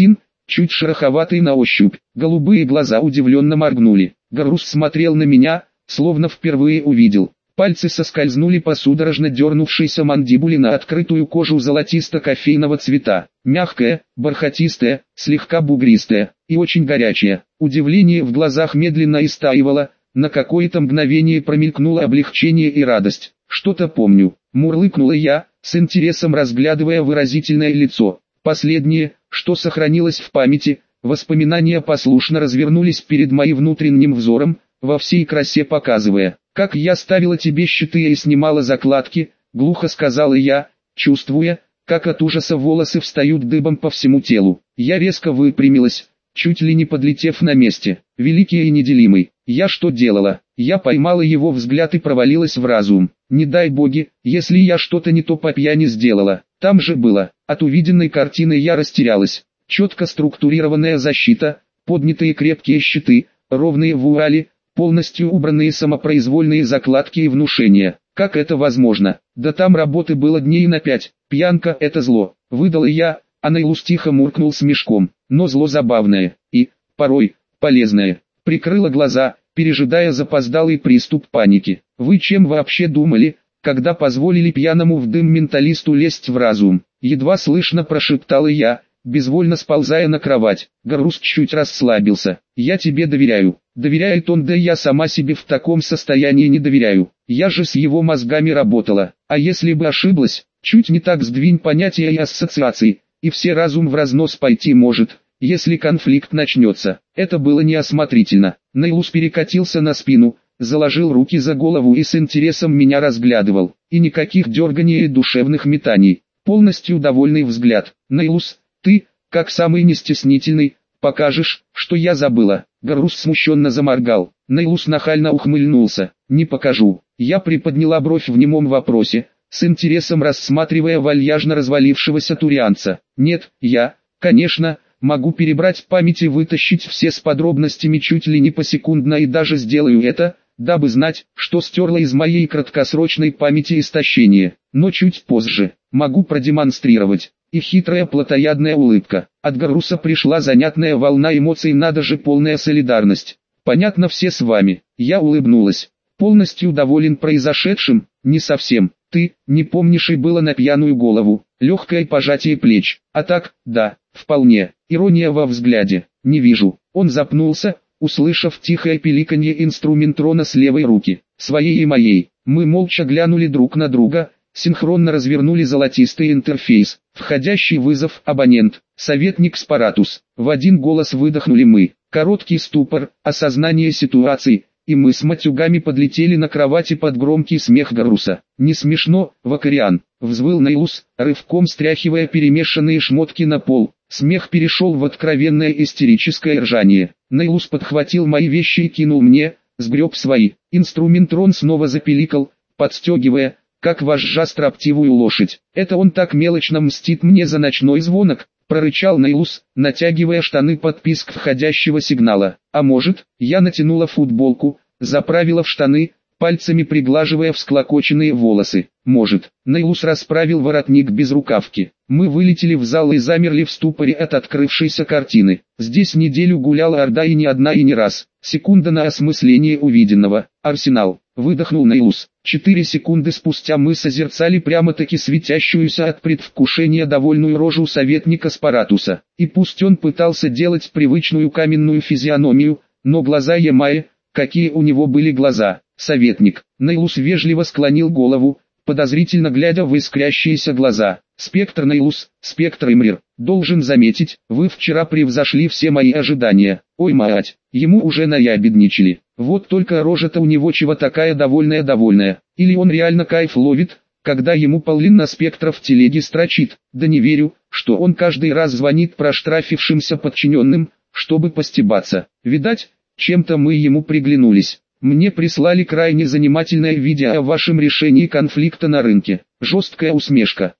чуть шероховатый на ощупь. Голубые глаза удивленно моргнули. Гарус смотрел на меня, словно впервые увидел. Пальцы соскользнули по судорожно дернувшейся мандибуле на открытую кожу золотисто-кофейного цвета. Мягкая, бархатистая, слегка бугристая и очень горячая. Удивление в глазах медленно истаивало, на какое-то мгновение промелькнуло облегчение и радость. «Что-то помню», — мурлыкнула я, с интересом разглядывая выразительное лицо. Последнее, что сохранилось в памяти, воспоминания послушно развернулись перед моим внутренним взором, во всей красе показывая, как я ставила тебе щиты и снимала закладки, глухо сказала я, чувствуя, как от ужаса волосы встают дыбом по всему телу. Я резко выпрямилась, чуть ли не подлетев на месте. Великий и неделимый, я что делала? Я поймала его взгляд и провалилась в разум. Не дай боги, если я что-то не то по пьяни сделала. Там же было. От увиденной картины я растерялась. Четко структурированная защита, поднятые крепкие щиты, ровные вуали, полностью убранные самопроизвольные закладки и внушения. Как это возможно? Да там работы было дней на 5. Пьянка — это зло. Выдала я, а Нейлус тихо муркнул смешком. Но зло забавное и, порой, полезное. Прикрыла глаза, пережидая запоздалый приступ паники. Вы чем вообще думали, когда позволили пьяному в дым менталисту лезть в разум? Едва слышно прошептала я, безвольно сползая на кровать. Гарус чуть расслабился. Я тебе доверяю. Доверяет он, да я сама себе в таком состоянии не доверяю. Я же с его мозгами работала. А если бы ошиблась, чуть не так сдвинь понятия и ассоциации, и все разум в разнос пойти может, если конфликт начнется. Это было неосмотрительно. Нейлус перекатился на спину, заложил руки за голову и с интересом меня разглядывал. И никаких дерганий и душевных метаний. Полностью довольный взгляд. Нейлус, ты, как самый нестеснительный, покажешь, что я забыла. Гарус смущенно заморгал. Нейлус нахально ухмыльнулся. Не покажу. Я приподняла бровь в немом вопросе, с интересом рассматривая вальяжно развалившегося турианца. Нет, я, конечно, могу перебрать память и вытащить все с подробностями чуть ли не посекундно, и даже сделаю это, дабы знать, что стерла из моей краткосрочной памяти истощение. Но чуть позже, могу продемонстрировать. И хитрая плотоядная улыбка. От Гаруса пришла занятная волна эмоций, надо же, полная солидарность. Понятно, все с вами. Я улыбнулась. Полностью доволен произошедшим? Не совсем. Ты, не помнишь, и было на пьяную голову. Легкое пожатие плеч. А так, да, вполне. Ирония во взгляде. Не вижу. Он запнулся, услышав тихое пиликанье инструментрона с левой руки, своей и моей. Мы молча глянули друг на друга, синхронно развернули золотистый интерфейс. Входящий вызов: абонент, советник Спаратус. В один голос выдохнули мы. Короткий ступор, осознание ситуации, и мы с матюгами подлетели на кровати под громкий смех Гаруса. «Не смешно, Вакариан», — взвыл Нейлус, рывком стряхивая перемешанные шмотки на пол. Смех перешел в откровенное истерическое ржание. Нейлус подхватил мои вещи и кинул мне, сгреб свои. Инструментрон снова запиликал, подстегивая, как вожжа строптивую лошадь. «Это он так мелочно мстит мне за ночной звонок», — прорычал Нейлус, натягивая штаны под писк входящего сигнала. «А может?» Я натянула футболку, заправила в штаны, пальцами приглаживая всклокоченные волосы. «Может». Нейлус расправил воротник без рукавки. Мы вылетели в зал и замерли в ступоре от открывшейся картины. Здесь неделю гуляла орда, и не одна и не раз. Секунда на осмысление увиденного. «Арсенал», — выдохнул Нейлус. 4 секунды спустя мы созерцали прямо-таки светящуюся от предвкушения довольную рожу советника Спаратуса. И пусть он пытался делать привычную каменную физиономию, но глаза Ямаи, какие у него были глаза. «Советник». Нейлус вежливо склонил голову, подозрительно глядя в искрящиеся глаза. «Спектр Нейлус, Спектр Имрир, должен заметить, вы вчера превзошли все мои ожидания». Ой, мать, ему уже наябедничали. Вот только рожа-то у него чего такая довольная. Или он реально кайф ловит, когда ему половина спектра в телеге строчит. Да не верю, что он каждый раз звонит проштрафившимся подчиненным, чтобы постебаться. Видать, чем-то мы ему приглянулись. Мне прислали крайне занимательное видео о вашем решении конфликта на рынке. Жесткая усмешка.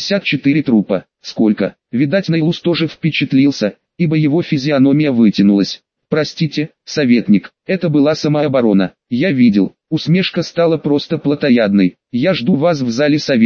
54 трупа. Сколько? Видать, Нейлус тоже впечатлился, ибо его физиономия вытянулась. Простите, советник, это была самооборона. Я видел. Усмешка стала просто плотоядной. Я жду вас в зале совета.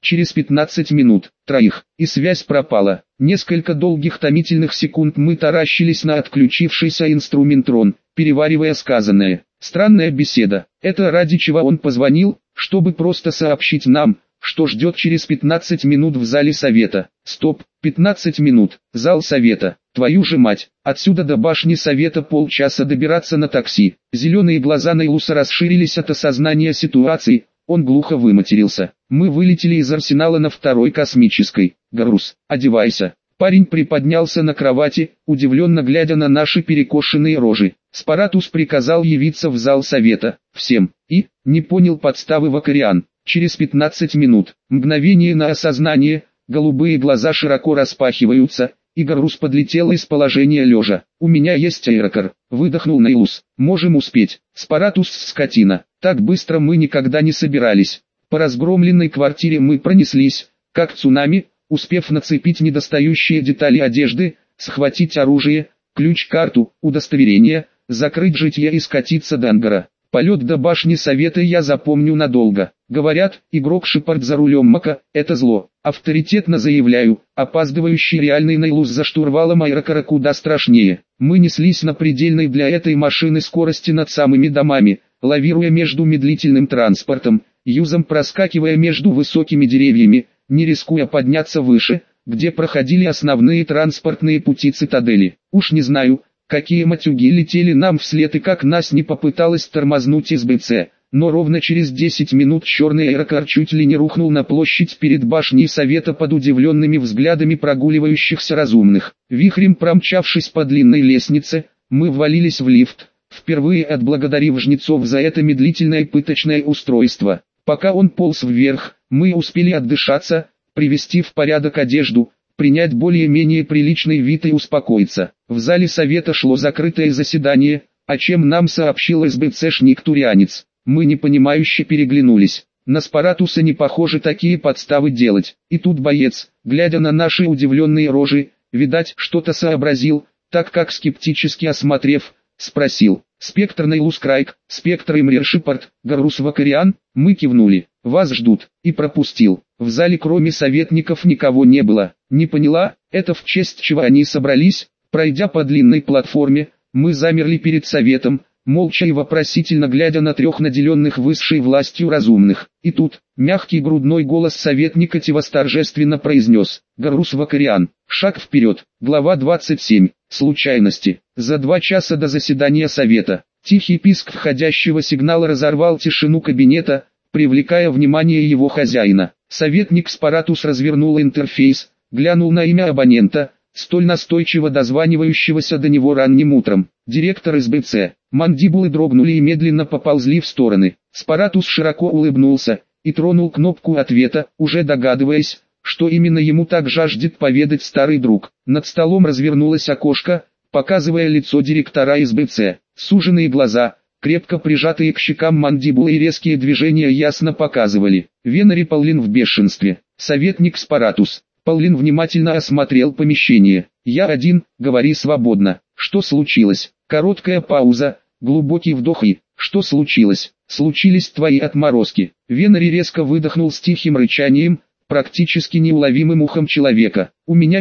Через 15 минут, троих, и связь пропала. Несколько долгих томительных секунд мы таращились на отключившийся инструментарон, переваривая сказанное. Странная беседа. Это ради чего он позвонил, чтобы просто сообщить нам, что ждет через 15 минут в зале совета. Стоп, 15 минут, зал совета. Твою же мать, отсюда до башни совета полчаса добираться на такси. Зеленые глаза Нейлуса расширились от осознания ситуации. Он глухо выматерился. Мы вылетели из арсенала на второй космической. Гарус, одевайся. Парень приподнялся на кровати, удивленно глядя на наши перекошенные рожи. Спаратус приказал явиться в зал совета, всем, и, не понял подставы Вакариан. Через 15 минут, мгновение на осознание, голубые глаза широко распахиваются, и Гарус подлетел из положения лежа. «У меня есть аэрокар», — выдохнул Нейлус. «Можем успеть». Спаратус скотина. Так быстро мы никогда не собирались. По разгромленной квартире мы пронеслись, как цунами, успев нацепить недостающие детали одежды, схватить оружие, ключ-карту, удостоверение, закрыть житье и скатиться до ангара. Полет до башни совета я запомню надолго. Говорят, игрок Шепард за рулем Мака – это зло. Авторитетно заявляю, опаздывающий реальный Нейлус за штурвалом аэрокара куда страшнее. Мы неслись на предельной для этой машины скорости над самыми домами, лавируя между медлительным транспортом, юзом проскакивая между высокими деревьями, не рискуя подняться выше, где проходили основные транспортные пути цитадели. Уж не знаю, какие матюги летели нам вслед и как нас не попыталась тормознуть СБЦ, но ровно через 10 минут черный аэрокар чуть ли не рухнул на площадь перед башней совета под удивленными взглядами прогуливающихся разумных. Вихрем промчавшись по длинной лестнице, мы ввалились в лифт, впервые отблагодарив жнецов за это медлительное и пыточное устройство. Пока он полз вверх, мы успели отдышаться, привести в порядок одежду, принять более-менее приличный вид и успокоиться. В зале совета шло закрытое заседание, о чем нам сообщил СБЦшник-турианец. Мы непонимающе переглянулись. На Спаратуса не похоже такие подставы делать. И тут боец, глядя на наши удивленные рожи, видать, что-то сообразил, так как скептически осмотрев, спросил: «Спектр Нейлус Крайк, Спектр Имрер Шепард, Гарус Вакариан?» Мы кивнули. «Вас ждут», и пропустил. В зале кроме советников никого не было. Не поняла, это в честь чего они собрались? Пройдя по длинной платформе, мы замерли перед советом, молча и вопросительно глядя на трех наделенных высшей властью разумных. И тут, мягкий грудной голос советника Тивас торжественно произнес: «Гарус Вакариан, шаг вперед». Глава 27. Случайности. За 2 часа до заседания совета, тихий писк входящего сигнала разорвал тишину кабинета, привлекая внимание его хозяина. Советник Спаратус развернул интерфейс, глянул на имя абонента, столь настойчиво дозванивающегося до него ранним утром. Директор СБЦ. Мандибулы дрогнули и медленно поползли в стороны. Спаратус широко улыбнулся и тронул кнопку ответа, уже догадываясь, что именно ему так жаждет поведать старый друг. Над столом развернулось окошко, показывая лицо директора СБЦ. Суженные глаза, крепко прижатые к щекам мандибулы и резкие движения ясно показывали. Венари Паулин в бешенстве. Советник Спаратус. Паулин внимательно осмотрел помещение. «Я один, говори свободно. Что случилось?» Короткая пауза, глубокий вдох и... «Что случилось?» «Случились твои отморозки». Венари резко выдохнул с тихим рычанием, практически неуловимым ухом человека. «У меня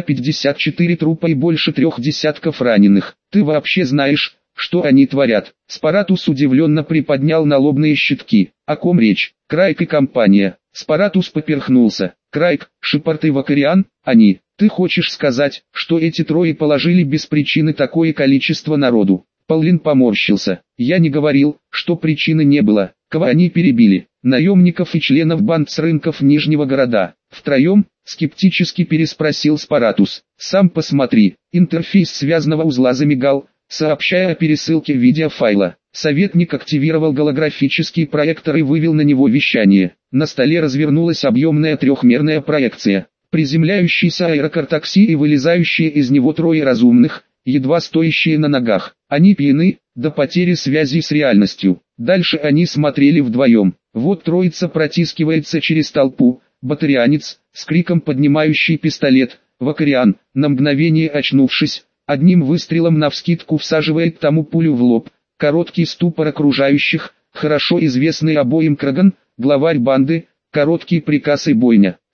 54 трупа и больше 3 десятков раненых. Ты вообще знаешь, что они творят?» Спаратус удивленно приподнял налобные щитки. «О ком речь?» «Крайк и компания». Спаратус поперхнулся. «Крайк, Шепард и Вакариан, они. Ты хочешь сказать, что эти трое положили без причины такое количество народу?» Паулин поморщился. «Я не говорил, что причины не было. Кого они перебили? Наемников и членов банд с рынков Нижнего города. Втроем?» Скептически переспросил Спаратус. «Сам посмотри». Интерфейс связанного узла замигал, сообщая о пересылке видеофайла. Советник активировал голографический проектор и вывел на него вещание. На столе развернулась объемная трехмерная проекция. Приземляющийся аэрокар такси и вылезающие из него трое разумных, едва стоящие на ногах. Они пьяны, до потери связи с реальностью. Дальше они смотрели вдвоем. Вот троица протискивается через толпу. Батарианец, с криком поднимающий пистолет, Вакариан, на мгновение очнувшись, одним выстрелом навскидку всаживает тому пулю в лоб. Короткий ступор окружающих, хорошо известный обоим Краган, главарь банды, короткий приказ и бойня.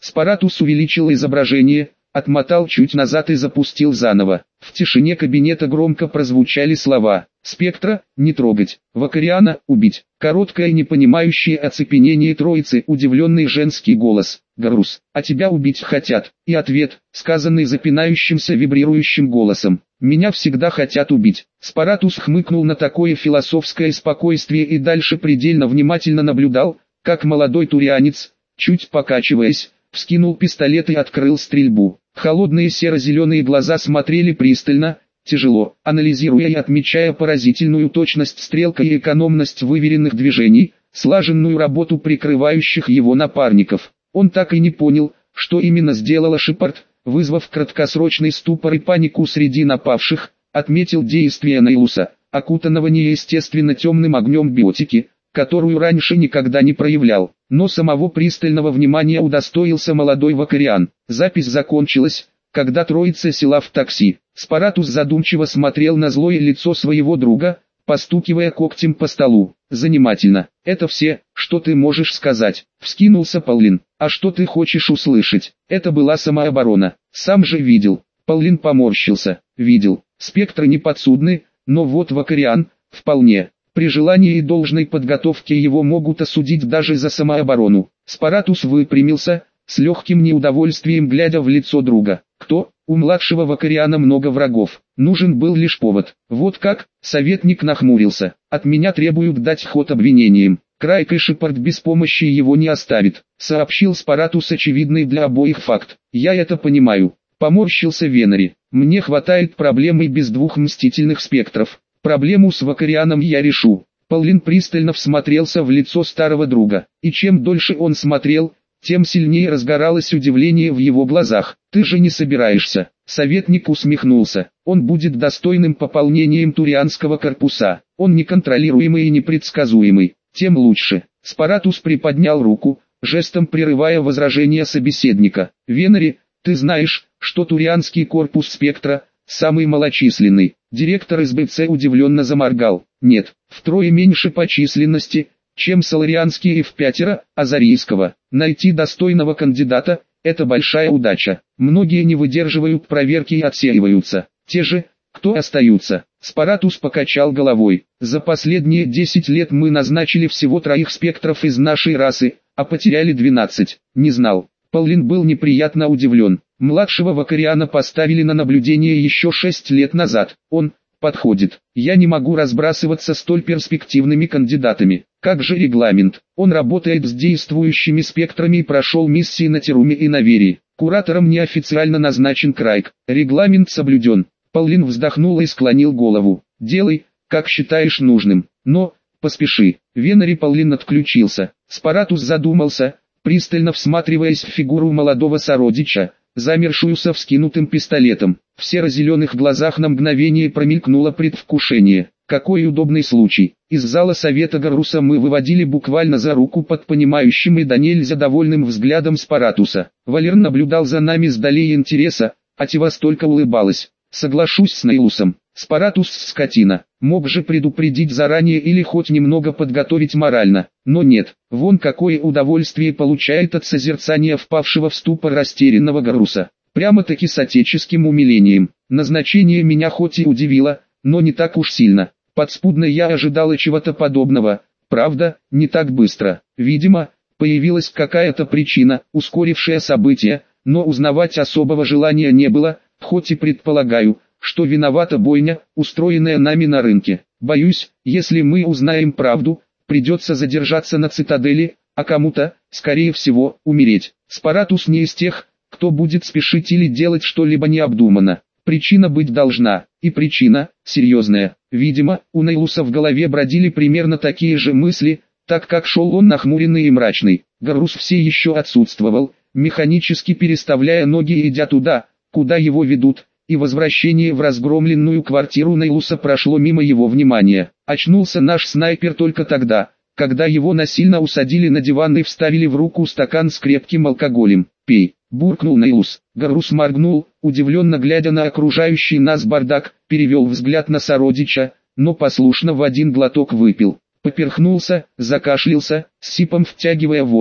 Спаратус увеличил изображение, отмотал чуть назад и запустил заново. В тишине кабинета громко прозвучали слова: «Спектра, не трогать, Вакариана, убить». Короткое непонимающее оцепенение троицы, удивленный женский голос: «Гарус, а тебя убить хотят». И ответ, сказанный запинающимся вибрирующим голосом: «Меня всегда хотят убить». Спаратус хмыкнул на такое философское спокойствие и дальше предельно внимательно наблюдал, как молодой турианец, чуть покачиваясь, вскинул пистолет и открыл стрельбу. Холодные серо-зеленые глаза смотрели пристально, тяжело, анализируя и отмечая поразительную точность стрелка и экономность выверенных движений, слаженную работу прикрывающих его напарников. Он так и не понял, что именно сделала Шепард, вызвав краткосрочный ступор и панику среди напавших, отметил действия Нейлуса, окутанного неестественно темным огнем биотики, которую раньше никогда не проявлял, но самого пристального внимания удостоился молодой Вакариан. Запись закончилась, когда троица села в такси. Спаратус задумчиво смотрел на злое лицо своего друга, постукивая когтем по столу. «Занимательно. Это все, что ты можешь сказать?» — вскинулся Паулин. «А что ты хочешь услышать?» «Это была самооборона. Сам же видел». Паулин поморщился. «Видел. Спектры не подсудны, но вот Вакариан, вполне. При желании и должной подготовке его могут осудить даже за самооборону». Спаратус выпрямился, с легким неудовольствием глядя в лицо друга. «Кто? У младшего Вакариана много врагов. Нужен был лишь повод». «Вот как?» — советник нахмурился. «От меня требуют дать ход обвинениям. Крайк и Шепард без помощи его не оставит», — сообщил Спаратус очевидный для обоих факт. «Я это понимаю». Поморщился Венари. «Мне хватает проблем и без двух мстительных спектров. Проблему с Вакарианом я решу». Паулин пристально всмотрелся в лицо старого друга, и чем дольше он смотрел, тем сильнее разгоралось удивление в его глазах. «Ты же не собираешься?» Советник усмехнулся. «Он будет достойным пополнением турианского корпуса. Он неконтролируемый и непредсказуемый. Тем лучше». Спаратус приподнял руку, жестом прерывая возражение собеседника. «Венари, ты знаешь, что турианский корпус спектра – самый малочисленный». Директор СБЦ удивленно заморгал. «Нет, втрое меньше по численности, чем соларианский и впятеро азарийского. Найти достойного кандидата – это большая удача. Многие не выдерживают проверки и отсеиваются. Те же, кто остаются». Спаратус покачал головой. «За последние 10 лет мы назначили всего 3 спектров из нашей расы, а потеряли 12. Не знал». Паулин был неприятно удивлен. Младшего Вакариана поставили на наблюдение еще 6 лет назад. Он подходит. Я не могу разбрасываться столь перспективными кандидатами. Как же регламент? Он работает с действующими спектрами и прошел миссии на Теруме и на Верии. Куратором неофициально назначен Крайк. Регламент соблюден. Паулин вздохнул и склонил голову. «Делай, как считаешь нужным. Но, поспеши». Венари. Паулин отключился. Спаратус задумался, пристально всматриваясь в фигуру молодого сородича, замершую со вскинутым пистолетом. В серо-зеленых глазах на мгновение промелькнуло предвкушение. Какой удобный случай. Из зала совета Гаруса мы выводили буквально за руку под понимающим и до нельзя довольным взглядом Спаратуса. Валерн наблюдал за нами с долей интереса, а Тивас только улыбалась. «Соглашусь с Нейлусом. Спаратус скотина. Мог же предупредить заранее или хоть немного подготовить морально. Но нет, вон какое удовольствие получает от созерцания впавшего в ступор растерянного Гаруса. Прямо-таки с отеческим умилением. Назначение меня хоть и удивило, но не так уж сильно. Подспудно я ожидала чего-то подобного. Правда, не так быстро. Видимо, появилась какая-то причина, ускорившая события, но узнавать особого желания не было, хоть и предполагаю, что виновата бойня, устроенная нами на рынке. Боюсь, если мы узнаем правду, придется задержаться на цитадели, а кому-то, скорее всего, умереть. Спаратус не из тех, кто будет спешить или делать что-либо необдуманно. Причина быть должна, и причина, серьезная. Видимо, у Нейлуса в голове бродили примерно такие же мысли, так как шел он нахмуренный и мрачный. Гарус все еще отсутствовал, механически переставляя ноги, идя туда, куда его ведут, и возвращение в разгромленную квартиру Нейлуса прошло мимо его внимания. Очнулся наш снайпер только тогда, когда его насильно усадили на диван и вставили в руку стакан с крепким алкоголем. «Пей», — буркнул Нейлус. Гарус моргнул, удивленно глядя на окружающий нас бардак, перевел взгляд на сородича, но послушно в один глоток выпил. Поперхнулся, закашлялся, с сипом втягивая воздух.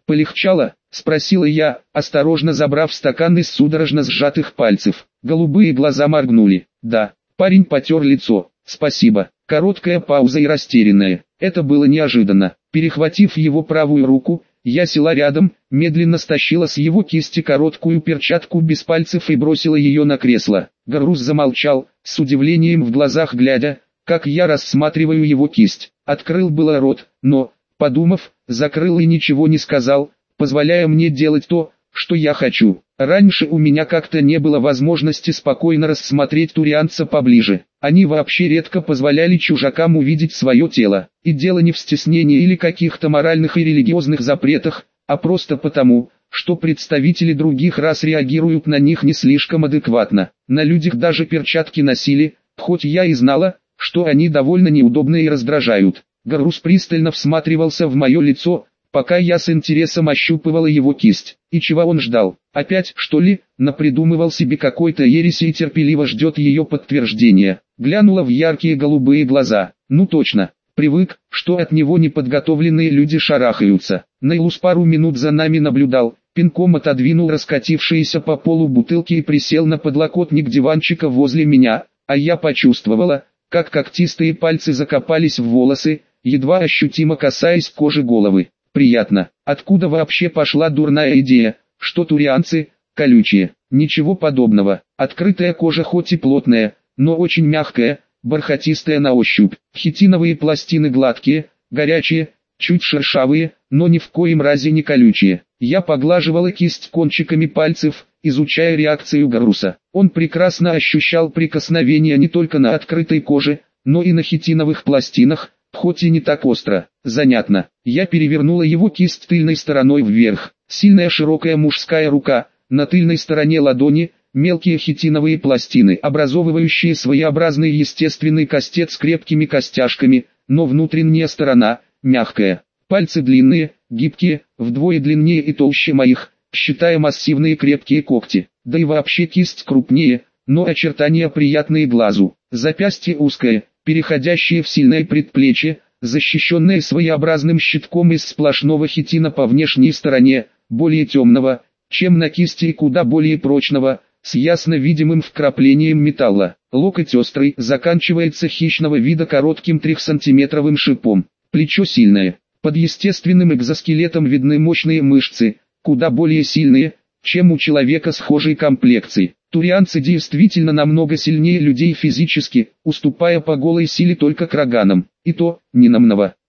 «Полегчало?» – спросила я, осторожно забрав стакан из судорожно сжатых пальцев. Голубые глаза моргнули. «Да». Парень потер лицо. «Спасибо». Короткая пауза и растерянная. Это было неожиданно. Перехватив его правую руку, я села рядом, медленно стащила с его кисти короткую перчатку без пальцев и бросила ее на кресло. Гарус замолчал, с удивлением в глазах глядя, как я рассматриваю его кисть. Открыл было рот, но, подумав, закрыл и ничего не сказал, позволяя мне делать то, что я хочу. Раньше у меня как-то не было возможности спокойно рассмотреть турианца поближе. Они вообще редко позволяли чужакам увидеть свое тело. И дело не в стеснении или каких-то моральных и религиозных запретах, а просто потому, что представители других рас реагируют на них не слишком адекватно. На людях даже перчатки носили, хоть я и знала, что они довольно неудобны и раздражают. Гарус пристально всматривался в мое лицо, пока я с интересом ощупывала его кисть. И чего он ждал? Опять, что ли, напридумывал себе какой-то ереси и терпеливо ждет ее подтверждения. Глянула в яркие голубые глаза. Ну точно, привык, что от него неподготовленные люди шарахаются. Нейлус пару минут за нами наблюдал, пинком отодвинул раскатившиеся по полу бутылки и присел на подлокотник диванчика возле меня, а я почувствовала, как когтистые пальцы закопались в волосы, едва ощутимо касаясь кожи головы. Приятно. Откуда вообще пошла дурная идея, что турианцы колючие? Ничего подобного. Открытая кожа хоть и плотная, но очень мягкая, бархатистая на ощупь. Хитиновые пластины гладкие, горячие, чуть шершавые, но ни в коем разе не колючие. Я поглаживала кисть кончиками пальцев, изучая реакцию Гаруса. Он прекрасно ощущал прикосновение не только на открытой коже, но и на хитиновых пластинах, хоть и не так остро. Занятно. Я перевернула его кисть тыльной стороной вверх. Сильная широкая мужская рука, на тыльной стороне ладони, мелкие хитиновые пластины, образовывающие своеобразный естественный кастет с крепкими костяшками, но внутренняя сторона, мягкая. Пальцы длинные, гибкие, вдвое длиннее и толще моих, считая массивные крепкие когти. Да и вообще кисть крупнее, но очертания приятные глазу. Запястье узкое, переходящее в сильное предплечье, защищенное своеобразным щитком из сплошного хитина по внешней стороне, более темного, чем на кисти и куда более прочного, с ясно видимым вкраплением металла. Локоть острый, заканчивается хищного вида коротким 3-сантиметровым шипом. Плечо сильное. Под естественным экзоскелетом видны мощные мышцы, куда более сильные, чем у человека схожей комплекции. Турианцы действительно намного сильнее людей физически, уступая по голой силе только краганам. И то, не намного.